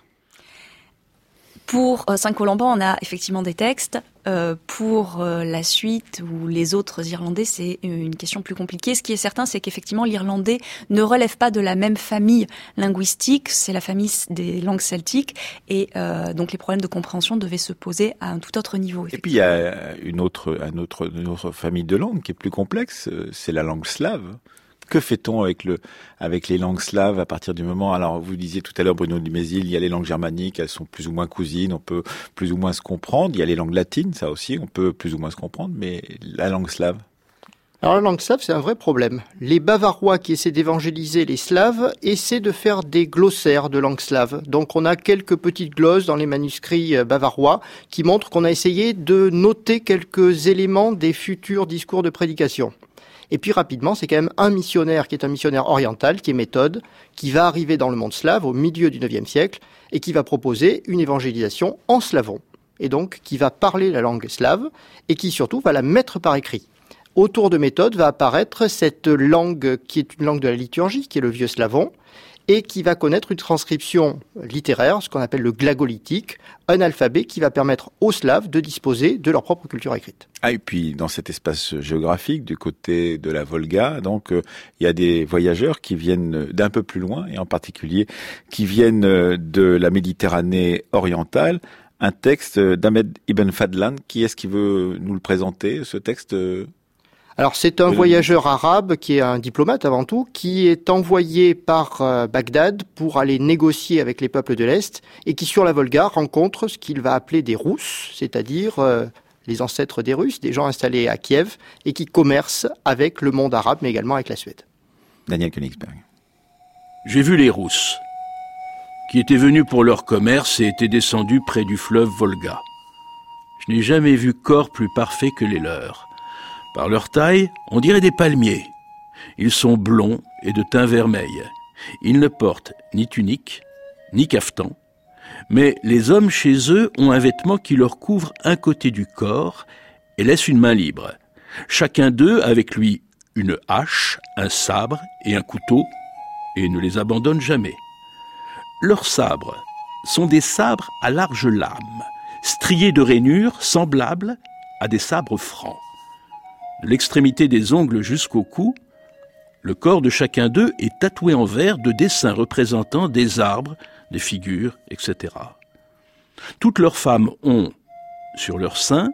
Pour euh, Saint-Colomban, on a effectivement des textes. Euh, pour euh, la suite ou les autres Irlandais, c'est une question plus compliquée. Ce qui est certain, c'est qu'effectivement, l'Irlandais ne relève pas de la même famille linguistique. C'est la famille des langues celtiques. Et euh, donc, les problèmes de compréhension devaient se poser à un tout autre niveau. Et puis, il y a une autre, un autre, une autre famille de langues qui est plus complexe. C'est la langue slave. Que fait-on avec le, avec les langues slaves à partir du moment, alors vous disiez tout à l'heure, Bruno Dumézil, il y a les langues germaniques, elles sont plus ou moins cousines, on peut plus ou moins se comprendre. Il y a les langues latines, ça aussi, on peut plus ou moins se comprendre, mais la langue slave? Alors la langue slave, c'est un vrai problème. Les Bavarois qui essaient d'évangéliser les Slaves essaient de faire des glossaires de langue slave. Donc on a quelques petites glosses dans les manuscrits bavarois qui montrent qu'on a essayé de noter quelques éléments des futurs discours de prédication. Et puis rapidement, c'est quand même un missionnaire qui est un missionnaire oriental, qui est Méthode, qui va arriver dans le monde slave au milieu du neuvième siècle et qui va proposer une évangélisation en slavon. Et donc qui va parler la langue slave et qui surtout va la mettre par écrit. Autour de Méthode va apparaître cette langue qui est une langue de la liturgie, qui est le vieux slavon, et qui va connaître une transcription littéraire, ce qu'on appelle le glagolitique, un alphabet qui va permettre aux Slaves de disposer de leur propre culture écrite. Ah, et puis dans cet espace géographique, du côté de la Volga, donc il euh, y a des voyageurs qui viennent d'un peu plus loin, et en particulier qui viennent de la Méditerranée orientale. Un texte d'Ahmed Ibn Fadlan. Qui est-ce qui veut nous le présenter, ce texte ? Alors c'est un voyageur arabe qui est un diplomate avant tout, qui est envoyé par euh, Bagdad pour aller négocier avec les peuples de l'Est et qui sur la Volga rencontre ce qu'il va appeler des Rousses, c'est-à-dire euh, les ancêtres des Russes, des gens installés à Kiev et qui commercent avec le monde arabe mais également avec la Suède. Daniel Königsberg. J'ai vu les Rousses qui étaient venus pour leur commerce et étaient descendus près du fleuve Volga. Je n'ai jamais vu corps plus parfait que les leurs. Par leur taille, on dirait des palmiers. Ils sont blonds et de teint vermeil. Ils ne portent ni tunique, ni cafetan, mais les hommes chez eux ont un vêtement qui leur couvre un côté du corps et laisse une main libre. Chacun d'eux a avec lui une hache, un sabre et un couteau, et ne les abandonne jamais. Leurs sabres sont des sabres à large lame, striés de rainures semblables à des sabres francs. De l'extrémité des ongles jusqu'au cou, le corps de chacun d'eux est tatoué en vert de dessins représentant des arbres, des figures, et cetera. Toutes leurs femmes ont, sur leur sein,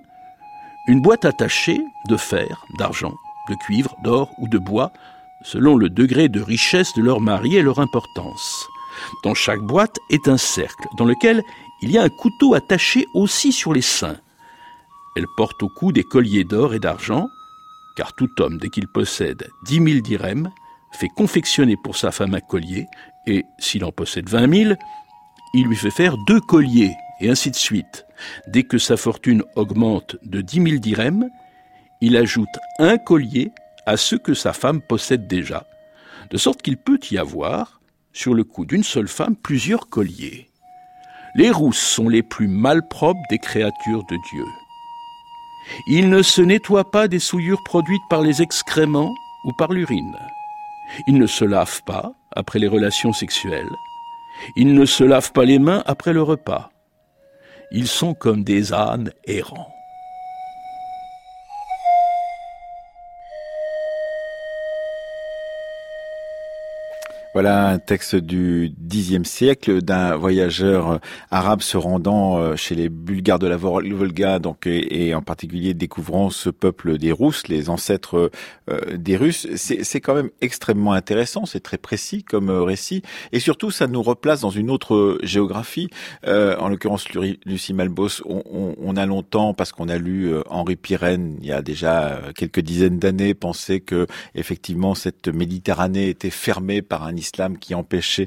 une boîte attachée de fer, d'argent, de cuivre, d'or ou de bois, selon le degré de richesse de leur mari et leur importance. Dans chaque boîte est un cercle, dans lequel il y a un couteau attaché aussi sur les seins. Elles portent au cou des colliers d'or et d'argent, car tout homme, dès qu'il possède dix mille dirhams, fait confectionner pour sa femme un collier, et s'il en possède vingt mille, il lui fait faire deux colliers, et ainsi de suite. Dès que sa fortune augmente de dix mille dirhams, il ajoute un collier à ceux que sa femme possède déjà, de sorte qu'il peut y avoir sur le cou d'une seule femme plusieurs colliers. Les rousses sont les plus malpropres des créatures de Dieu. Ils ne se nettoient pas des souillures produites par les excréments ou par l'urine. Ils ne se lavent pas après les relations sexuelles. Ils ne se lavent pas les mains après le repas. Ils sont comme des ânes errants. Voilà un texte du dixième siècle d'un voyageur arabe se rendant chez les Bulgares de la Volga, donc et, et en particulier découvrant ce peuple des Rousses, les ancêtres euh, des Russes. C'est, c'est quand même extrêmement intéressant, c'est très précis comme récit, et surtout ça nous replace dans une autre géographie. Euh, en l'occurrence, Lucie Malbos, on, on, on a longtemps, parce qu'on a lu Henri Pirenne il y a déjà quelques dizaines d'années, pensé que effectivement cette Méditerranée était fermée par un islam qui empêchait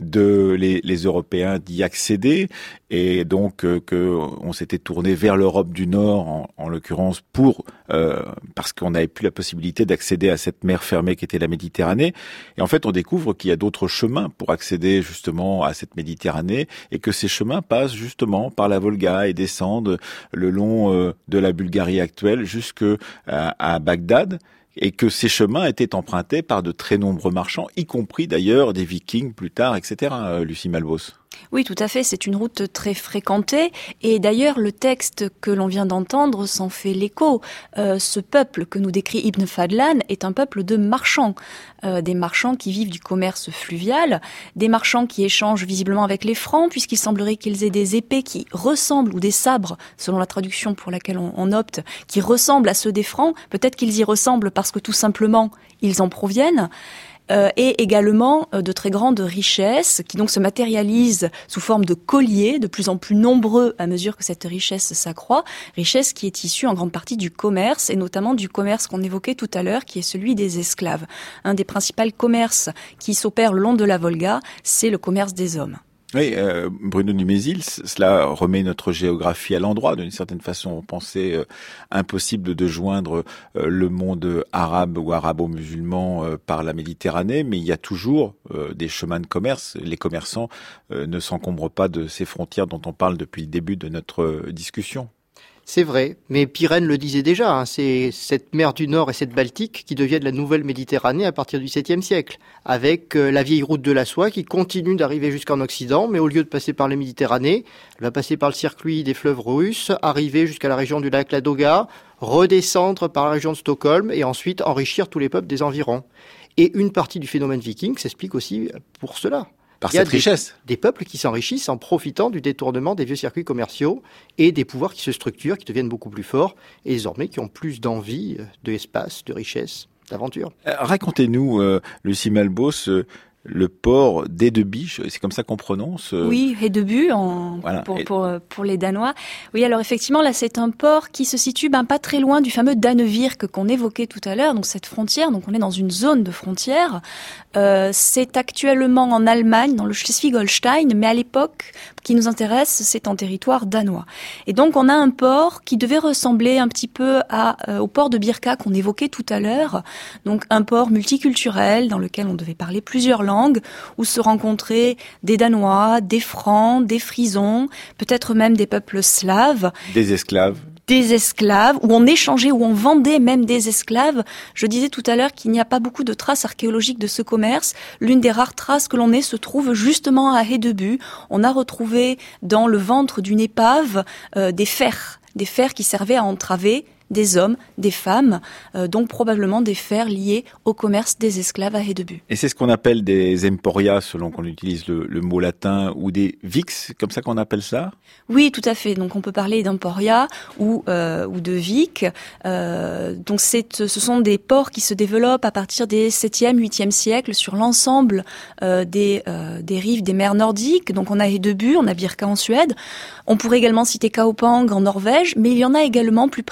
de les, les Européens d'y accéder, et donc euh, que on s'était tourné vers l'Europe du Nord en, en l'occurrence pour euh, parce qu'on n'avait plus la possibilité d'accéder à cette mer fermée qui était la Méditerranée. Et en fait, on découvre qu'il y a d'autres chemins pour accéder justement à cette Méditerranée, et que ces chemins passent justement par la Volga et descendent le long euh, de la Bulgarie actuelle jusque à, à Bagdad. Et que ces chemins étaient empruntés par de très nombreux marchands, y compris d'ailleurs des Vikings plus tard, et cetera. Lucie Malbos. Oui, tout à fait. C'est une route très fréquentée. Et d'ailleurs, le texte que l'on vient d'entendre s'en fait l'écho. Euh, ce peuple que nous décrit Ibn Fadlan est un peuple de marchands. Euh, des marchands qui vivent du commerce fluvial, des marchands qui échangent visiblement avec les Francs, puisqu'il semblerait qu'ils aient des épées qui ressemblent, ou des sabres, selon la traduction pour laquelle on, on opte, qui ressemblent à ceux des Francs. Peut-être qu'ils y ressemblent parce que tout simplement, ils en proviennent. Euh, et également euh, de très grandes richesses qui donc se matérialisent sous forme de colliers, de plus en plus nombreux à mesure que cette richesse s'accroît, richesse qui est issue en grande partie du commerce, et notamment du commerce qu'on évoquait tout à l'heure, qui est celui des esclaves. Un des principaux commerces qui s'opère le long de la Volga, c'est le commerce des hommes. Oui, euh, Bruno Dumézil, cela remet notre géographie à l'endroit. D'une certaine façon, on pensait euh, impossible de joindre euh, le monde arabe ou arabo-musulman euh, par la Méditerranée, mais il y a toujours euh, des chemins de commerce. Les commerçants euh, ne s'encombrent pas de ces frontières dont on parle depuis le début de notre euh, discussion. C'est vrai, mais Pirenne le disait déjà, hein, c'est cette mer du Nord et cette Baltique qui deviennent la nouvelle Méditerranée à partir du septième siècle, avec euh, la vieille route de la soie qui continue d'arriver jusqu'en Occident, mais au lieu de passer par la Méditerranée, elle va passer par le circuit des fleuves russes, arriver jusqu'à la région du lac Ladoga, redescendre par la région de Stockholm et ensuite enrichir tous les peuples des environs. Et une partie du phénomène viking s'explique aussi pour cela. Par cette des, richesse. Des peuples qui s'enrichissent en profitant du détournement des vieux circuits commerciaux et des pouvoirs qui se structurent, qui deviennent beaucoup plus forts et désormais qui ont plus d'envie, d'espace, de richesse, d'aventure. Euh, racontez-nous, euh, Lucie Malbos, euh, le port d'Hedeby, c'est comme ça qu'on prononce euh... Oui, Hedeby en voilà. pour, pour pour les Danois. Oui, alors effectivement là c'est un port qui se situe ben pas très loin du fameux Danevirke qu'on évoquait tout à l'heure. Donc cette frontière, donc on est dans une zone de frontière. Euh, c'est actuellement en Allemagne, dans le Schleswig-Holstein, mais à l'époque qui nous intéresse, c'est en territoire danois. Et donc on a un port qui devait ressembler un petit peu à euh, au port de Birka qu'on évoquait tout à l'heure. Donc un port multiculturel dans lequel on devait parler plusieurs langues, où se rencontraient des Danois, des Francs, des Frisons, peut-être même des peuples slaves. Des esclaves. Des esclaves, où on échangeait, où on vendait même des esclaves. Je disais tout à l'heure qu'il n'y a pas beaucoup de traces archéologiques de ce commerce. L'une des rares traces que l'on ait se trouve justement à Hedeby. On a retrouvé dans le ventre d'une épave euh, des fers, des fers qui servaient à entraver des hommes, des femmes, euh, donc probablement des fers liés au commerce des esclaves à Hedeby. Et c'est ce qu'on appelle des emporia, selon qu'on utilise le, le mot latin, ou des vix, comme ça qu'on appelle ça ? Oui, tout à fait. Donc on peut parler d'emporia ou euh, ou de vic. Euh, donc c'est, ce sont des ports qui se développent à partir des septième, huitième siècles sur l'ensemble euh, des euh, des rives des mers nordiques. Donc on a Hedeby, on a Birka en Suède. On pourrait également citer Kaupang en Norvège, mais il y en a également plus près de chez nous,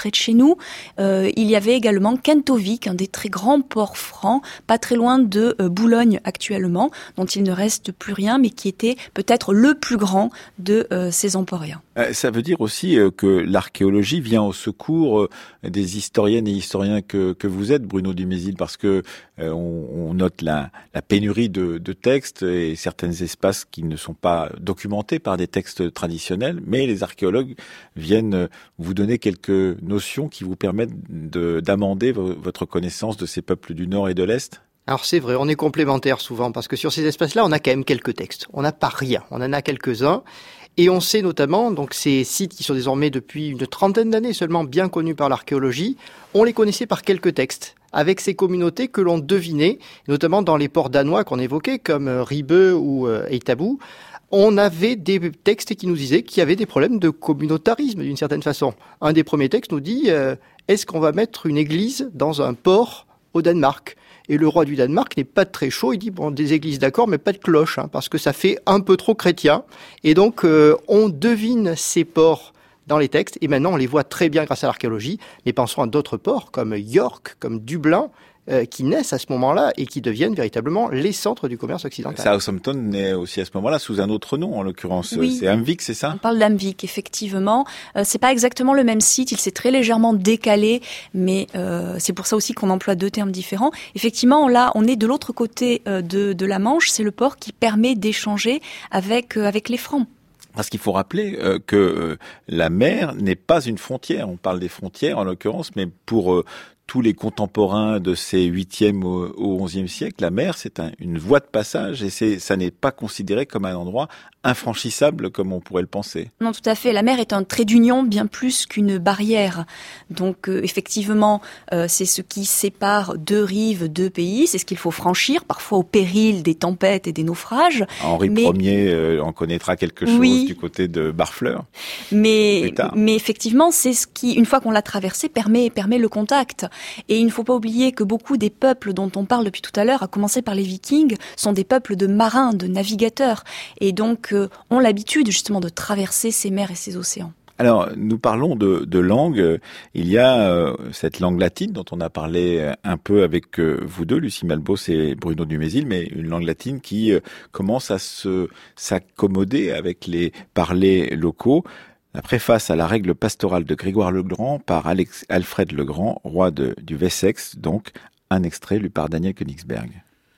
nous, euh, il y avait également Kentovik, un des très grands ports francs, pas très loin de euh, Boulogne actuellement, dont il ne reste plus rien, mais qui était peut-être le plus grand de euh, ces emporiens. Ça veut dire aussi que l'archéologie vient au secours des historiennes et historiens que, que vous êtes, Bruno Dumézil, parce que euh, on, on note la, la pénurie de, de textes et certains espaces qui ne sont pas documentés par des textes traditionnels, mais les archéologues viennent vous donner quelques notions qui vous permettent de, d'amender votre connaissance de ces peuples du Nord et de l'Est. Alors c'est vrai, on est complémentaires souvent, parce que sur ces espaces-là, on a quand même quelques textes. On n'a pas rien, on en a quelques-uns. Et on sait notamment, donc ces sites qui sont désormais depuis une trentaine d'années seulement bien connus par l'archéologie, on les connaissait par quelques textes, avec ces communautés que l'on devinait, notamment dans les ports danois qu'on évoquait, comme Ribe ou Eitabu. On avait des textes qui nous disaient qu'il y avait des problèmes de communautarisme d'une certaine façon. Un des premiers textes nous dit euh, « Est-ce qu'on va mettre une église dans un port au Danemark ?» Et le roi du Danemark n'est pas très chaud, il dit bon, des églises d'accord, mais pas de cloches, hein, parce que ça fait un peu trop chrétien. Et donc euh, on devine ces ports dans les textes, et maintenant on les voit très bien grâce à l'archéologie. Mais pensons à d'autres ports comme York, comme Dublin, euh, qui naissent à ce moment-là et qui deviennent véritablement les centres du commerce occidental. Southampton naît aussi à ce moment-là sous un autre nom, en l'occurrence. Oui. C'est Hamvik, c'est ça ? On parle d'Hamvik, effectivement. Euh, c'est pas exactement le même site, il s'est très légèrement décalé, mais euh, c'est pour ça aussi qu'on emploie deux termes différents. Effectivement, là, on est de l'autre côté euh, de, de la Manche, c'est le port qui permet d'échanger avec, euh, avec les Francs. Parce qu'il faut rappeler euh, que euh, la mer n'est pas une frontière. On parle des frontières, en l'occurrence, mais pour euh, tous les contemporains de ces huitième au onzième siècle, la mer, c'est un, une voie de passage et c'est, ça n'est pas considéré comme un endroit infranchissable comme on pourrait le penser. Non, tout à fait. La mer est un trait d'union bien plus qu'une barrière. Donc, euh, effectivement, euh, c'est ce qui sépare deux rives, deux pays. C'est ce qu'il faut franchir, parfois au péril des tempêtes et des naufrages. Henri mais... Ier euh, en connaîtra quelque chose oui. du côté de Barfleur. Mais, mais effectivement, c'est ce qui, une fois qu'on l'a traversé, permet, permet le contact. Et il ne faut pas oublier que beaucoup des peuples dont on parle depuis tout à l'heure, à commencer par les Vikings, sont des peuples de marins, de navigateurs, et donc euh, ont l'habitude justement de traverser ces mers et ces océans. Alors, nous parlons de, de langue. Il y a euh, cette langue latine dont on a parlé un peu avec euh, vous deux, Lucie Malbos et Bruno Dumézil, mais une langue latine qui euh, commence à se s'accommoder avec les parlers locaux. La préface à la règle pastorale de Grégoire le Grand par Alex, Alfred le Grand, roi de, du Wessex, donc un extrait lu par Daniel Königsberg.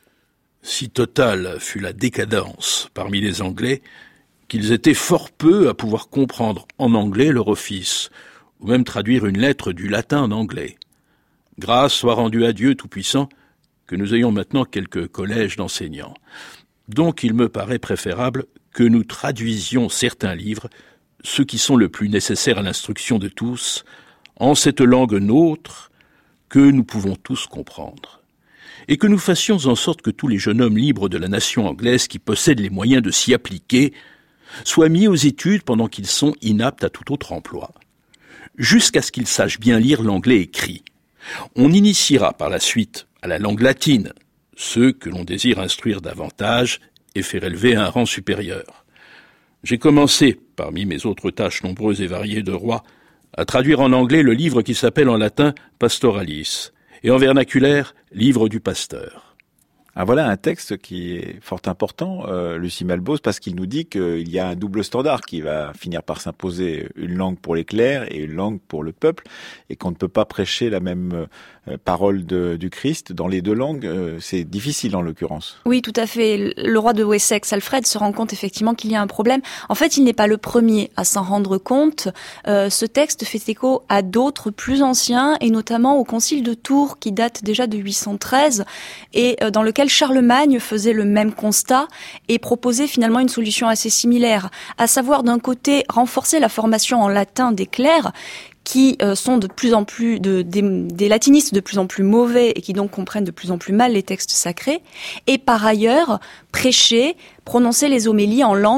Si totale fut la décadence parmi les Anglais, qu'ils étaient fort peu à pouvoir comprendre en anglais leur office, ou même traduire une lettre du latin en anglais. Grâce soit rendue à Dieu Tout-Puissant, que nous ayons maintenant quelques collèges d'enseignants. Donc il me paraît préférable que nous traduisions certains livres, ceux qui sont le plus nécessaires à l'instruction de tous, en cette langue nôtre que nous pouvons tous comprendre. Et que nous fassions en sorte que tous les jeunes hommes libres de la nation anglaise qui possèdent les moyens de s'y appliquer soient mis aux études pendant qu'ils sont inaptes à tout autre emploi, jusqu'à ce qu'ils sachent bien lire l'anglais écrit. On initiera par la suite à la langue latine ceux que l'on désire instruire davantage et faire élever à un rang supérieur. J'ai commencé, parmi mes autres tâches nombreuses et variées de roi, à traduire en anglais le livre qui s'appelle en latin Pastoralis, et en vernaculaire Livre du pasteur. Ah, voilà un texte qui est fort important, euh, Lucie Malbos, parce qu'il nous dit qu'il y a un double standard qui va finir par s'imposer, une langue pour les clercs et une langue pour le peuple, et qu'on ne peut pas prêcher la même euh, parole de, du Christ dans les deux langues. Euh, c'est difficile en l'occurrence. Oui, tout à fait. Le roi de Wessex, Alfred, se rend compte effectivement qu'il y a un problème. En fait, il n'est pas le premier à s'en rendre compte. Euh, ce texte fait écho à d'autres plus anciens, et notamment au Concile de Tours, qui date déjà de huit cent treize, et euh, dans lequel Charlemagne faisait le même constat et proposait finalement une solution assez similaire, à savoir d'un côté renforcer la formation en latin des clercs, qui euh, sont de plus en plus de, des, des latinistes de plus en plus mauvais et qui donc comprennent de plus en plus mal les textes sacrés, et par ailleurs prêcher, prononcer les homélies en langue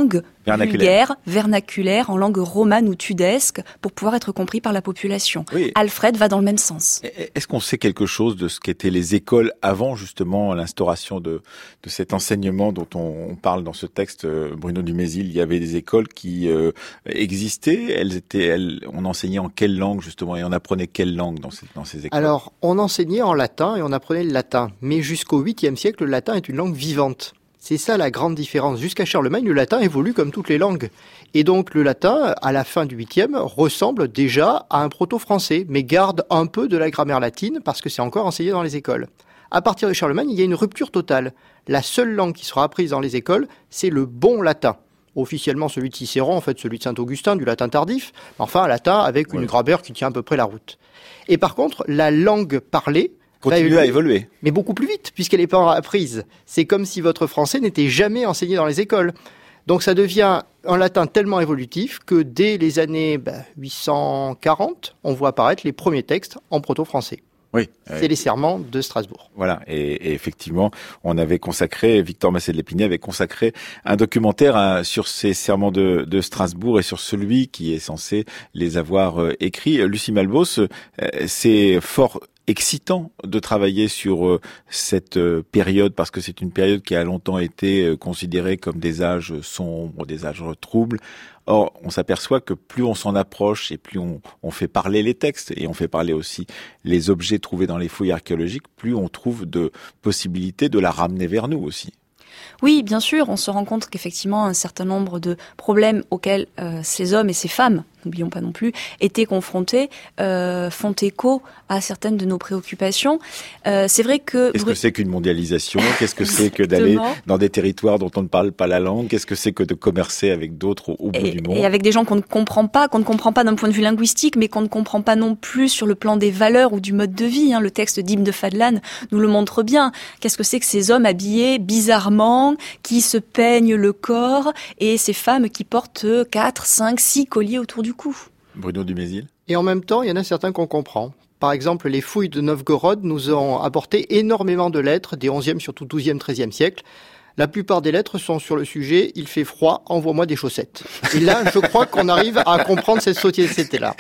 vulgaire, vernaculaire, en langue romane ou tudesque, pour pouvoir être compris par la population. Oui. Alfred va dans le même sens. Est-ce qu'on sait quelque chose de ce qu'étaient les écoles avant justement l'instauration de, de cet enseignement dont on, on parle dans ce texte, Bruno Dumézil? Il y avait des écoles qui euh, existaient. Elles étaient, elles, on enseignait en quelle langue justement, et on apprenait quelle langue dans ces, dans ces écoles? Alors, on enseignait en latin et on apprenait le latin. Mais jusqu'au huitième siècle, le latin est une langue vivante. C'est ça la grande différence. Jusqu'à Charlemagne, le latin évolue comme toutes les langues. Et donc le latin, à la fin du huitième, ressemble déjà à un proto-français, mais garde un peu de la grammaire latine parce que c'est encore enseigné dans les écoles. À partir de Charlemagne, il y a une rupture totale. La seule langue qui sera apprise dans les écoles, c'est le bon latin. Officiellement celui de Cicéron, en fait celui de Saint-Augustin, du latin tardif, enfin un latin avec une oui. grammaire qui tient à peu près la route. Et par contre, la langue parlée, continue à évoluer. Mais beaucoup plus vite, puisqu'elle n'est pas apprise. C'est comme si votre français n'était jamais enseigné dans les écoles. Donc ça devient un latin tellement évolutif que dès les années bah, huit cent quarante, on voit apparaître les premiers textes en proto-français. Oui. C'est oui. les serments de Strasbourg. Voilà. Et, et effectivement, on avait consacré, Victor Massé de Lépinay avait consacré un documentaire à, sur ces serments de, de Strasbourg et sur celui qui est censé les avoir euh, écrits. Lucie Malbos, euh, c'est fort excitant de travailler sur euh, cette euh, période parce que c'est une période qui a longtemps été euh, considérée comme des âges sombres, des âges troubles. Or, on s'aperçoit que plus on s'en approche et plus on, on fait parler les textes et on fait parler aussi les objets trouvés dans les fouilles archéologiques, plus on trouve de possibilités de la ramener vers nous aussi. Oui, bien sûr, on se rend compte qu'effectivement un certain nombre de problèmes auxquels euh, ces hommes et ces femmes, n'oublions pas non plus, étaient confrontés, euh, font écho à certaines de nos préoccupations. Euh, c'est vrai que... Qu'est-ce que c'est qu'une mondialisation? Qu'est-ce que c'est que d'aller dans des territoires dont on ne parle pas la langue? Qu'est-ce que c'est que de commercer avec d'autres au, au bout et, du monde? Et avec des gens qu'on ne comprend pas, qu'on ne comprend pas d'un point de vue linguistique, mais qu'on ne comprend pas non plus sur le plan des valeurs ou du mode de vie. Hein. Le texte d'Ibn de Fadlan nous le montre bien. Qu'est-ce que c'est que ces hommes habillés bizarrement, qui se peignent le corps, et ces femmes qui portent quatre, cinq, six colliers autour du cou? Bruno Dumézil. Et en même temps, il y en a certains qu'on comprend. Par exemple, les fouilles de Novgorod nous ont apporté énormément de lettres des onzième, surtout douzième, treizième siècle. La plupart des lettres sont sur le sujet « Il fait froid, envoie-moi des chaussettes ». Et là, je crois qu'on arrive à comprendre cette société-là.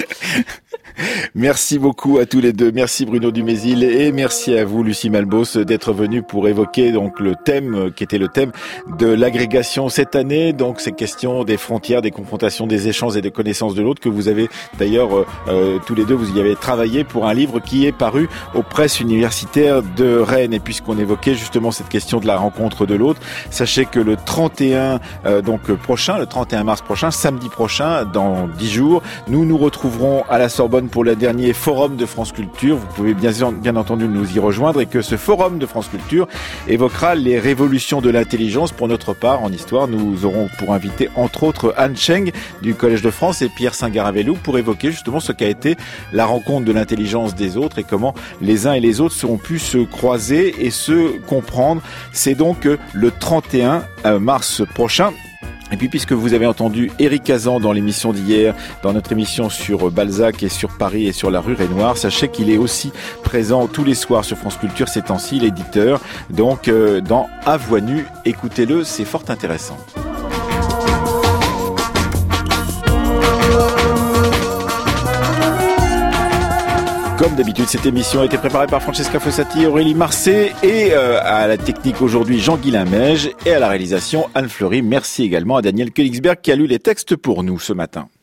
Merci beaucoup à tous les deux. Merci Bruno Dumézil et merci à vous Lucie Malbos d'être venue pour évoquer donc le thème qui était le thème de l'agrégation cette année. Donc ces questions des frontières, des confrontations, des échanges et des connaissances de l'autre que vous avez d'ailleurs euh, tous les deux, vous y avez travaillé pour un livre qui est paru aux presses universitaires de Rennes. Et puisqu'on évoquait justement cette question de la rencontre de l'autre, sachez que le trente et un euh, donc prochain, le trente et un mars prochain, samedi prochain, dans dix jours, nous nous retrouverons à la Sorbonne pour le dernier forum de France Culture. Vous pouvez bien, bien entendu nous y rejoindre et que ce forum de France Culture évoquera les révolutions de l'intelligence. Pour notre part, en histoire, nous aurons pour inviter entre autres Anne Cheng du Collège de France et Pierre Saint-Garavelou pour évoquer justement ce qu'a été la rencontre de l'intelligence des autres et comment les uns et les autres seront pu se croiser et se comprendre. C'est donc le trente et un mars prochain. Et puis, puisque vous avez entendu Éric Kazan dans l'émission d'hier, dans notre émission sur Balzac et sur Paris et sur la rue Renoir, sachez qu'il est aussi présent tous les soirs sur France Culture ces temps-ci, l'éditeur. Donc, euh, dans À Voix Nue, écoutez-le, c'est fort intéressant. Comme d'habitude, cette émission a été préparée par Francesca Fossati, Aurélie Marcet et euh, à la technique aujourd'hui Jean-Guilain Meige et à la réalisation Anne Fleury. Merci également à Daniel Königsberg qui a lu les textes pour nous ce matin.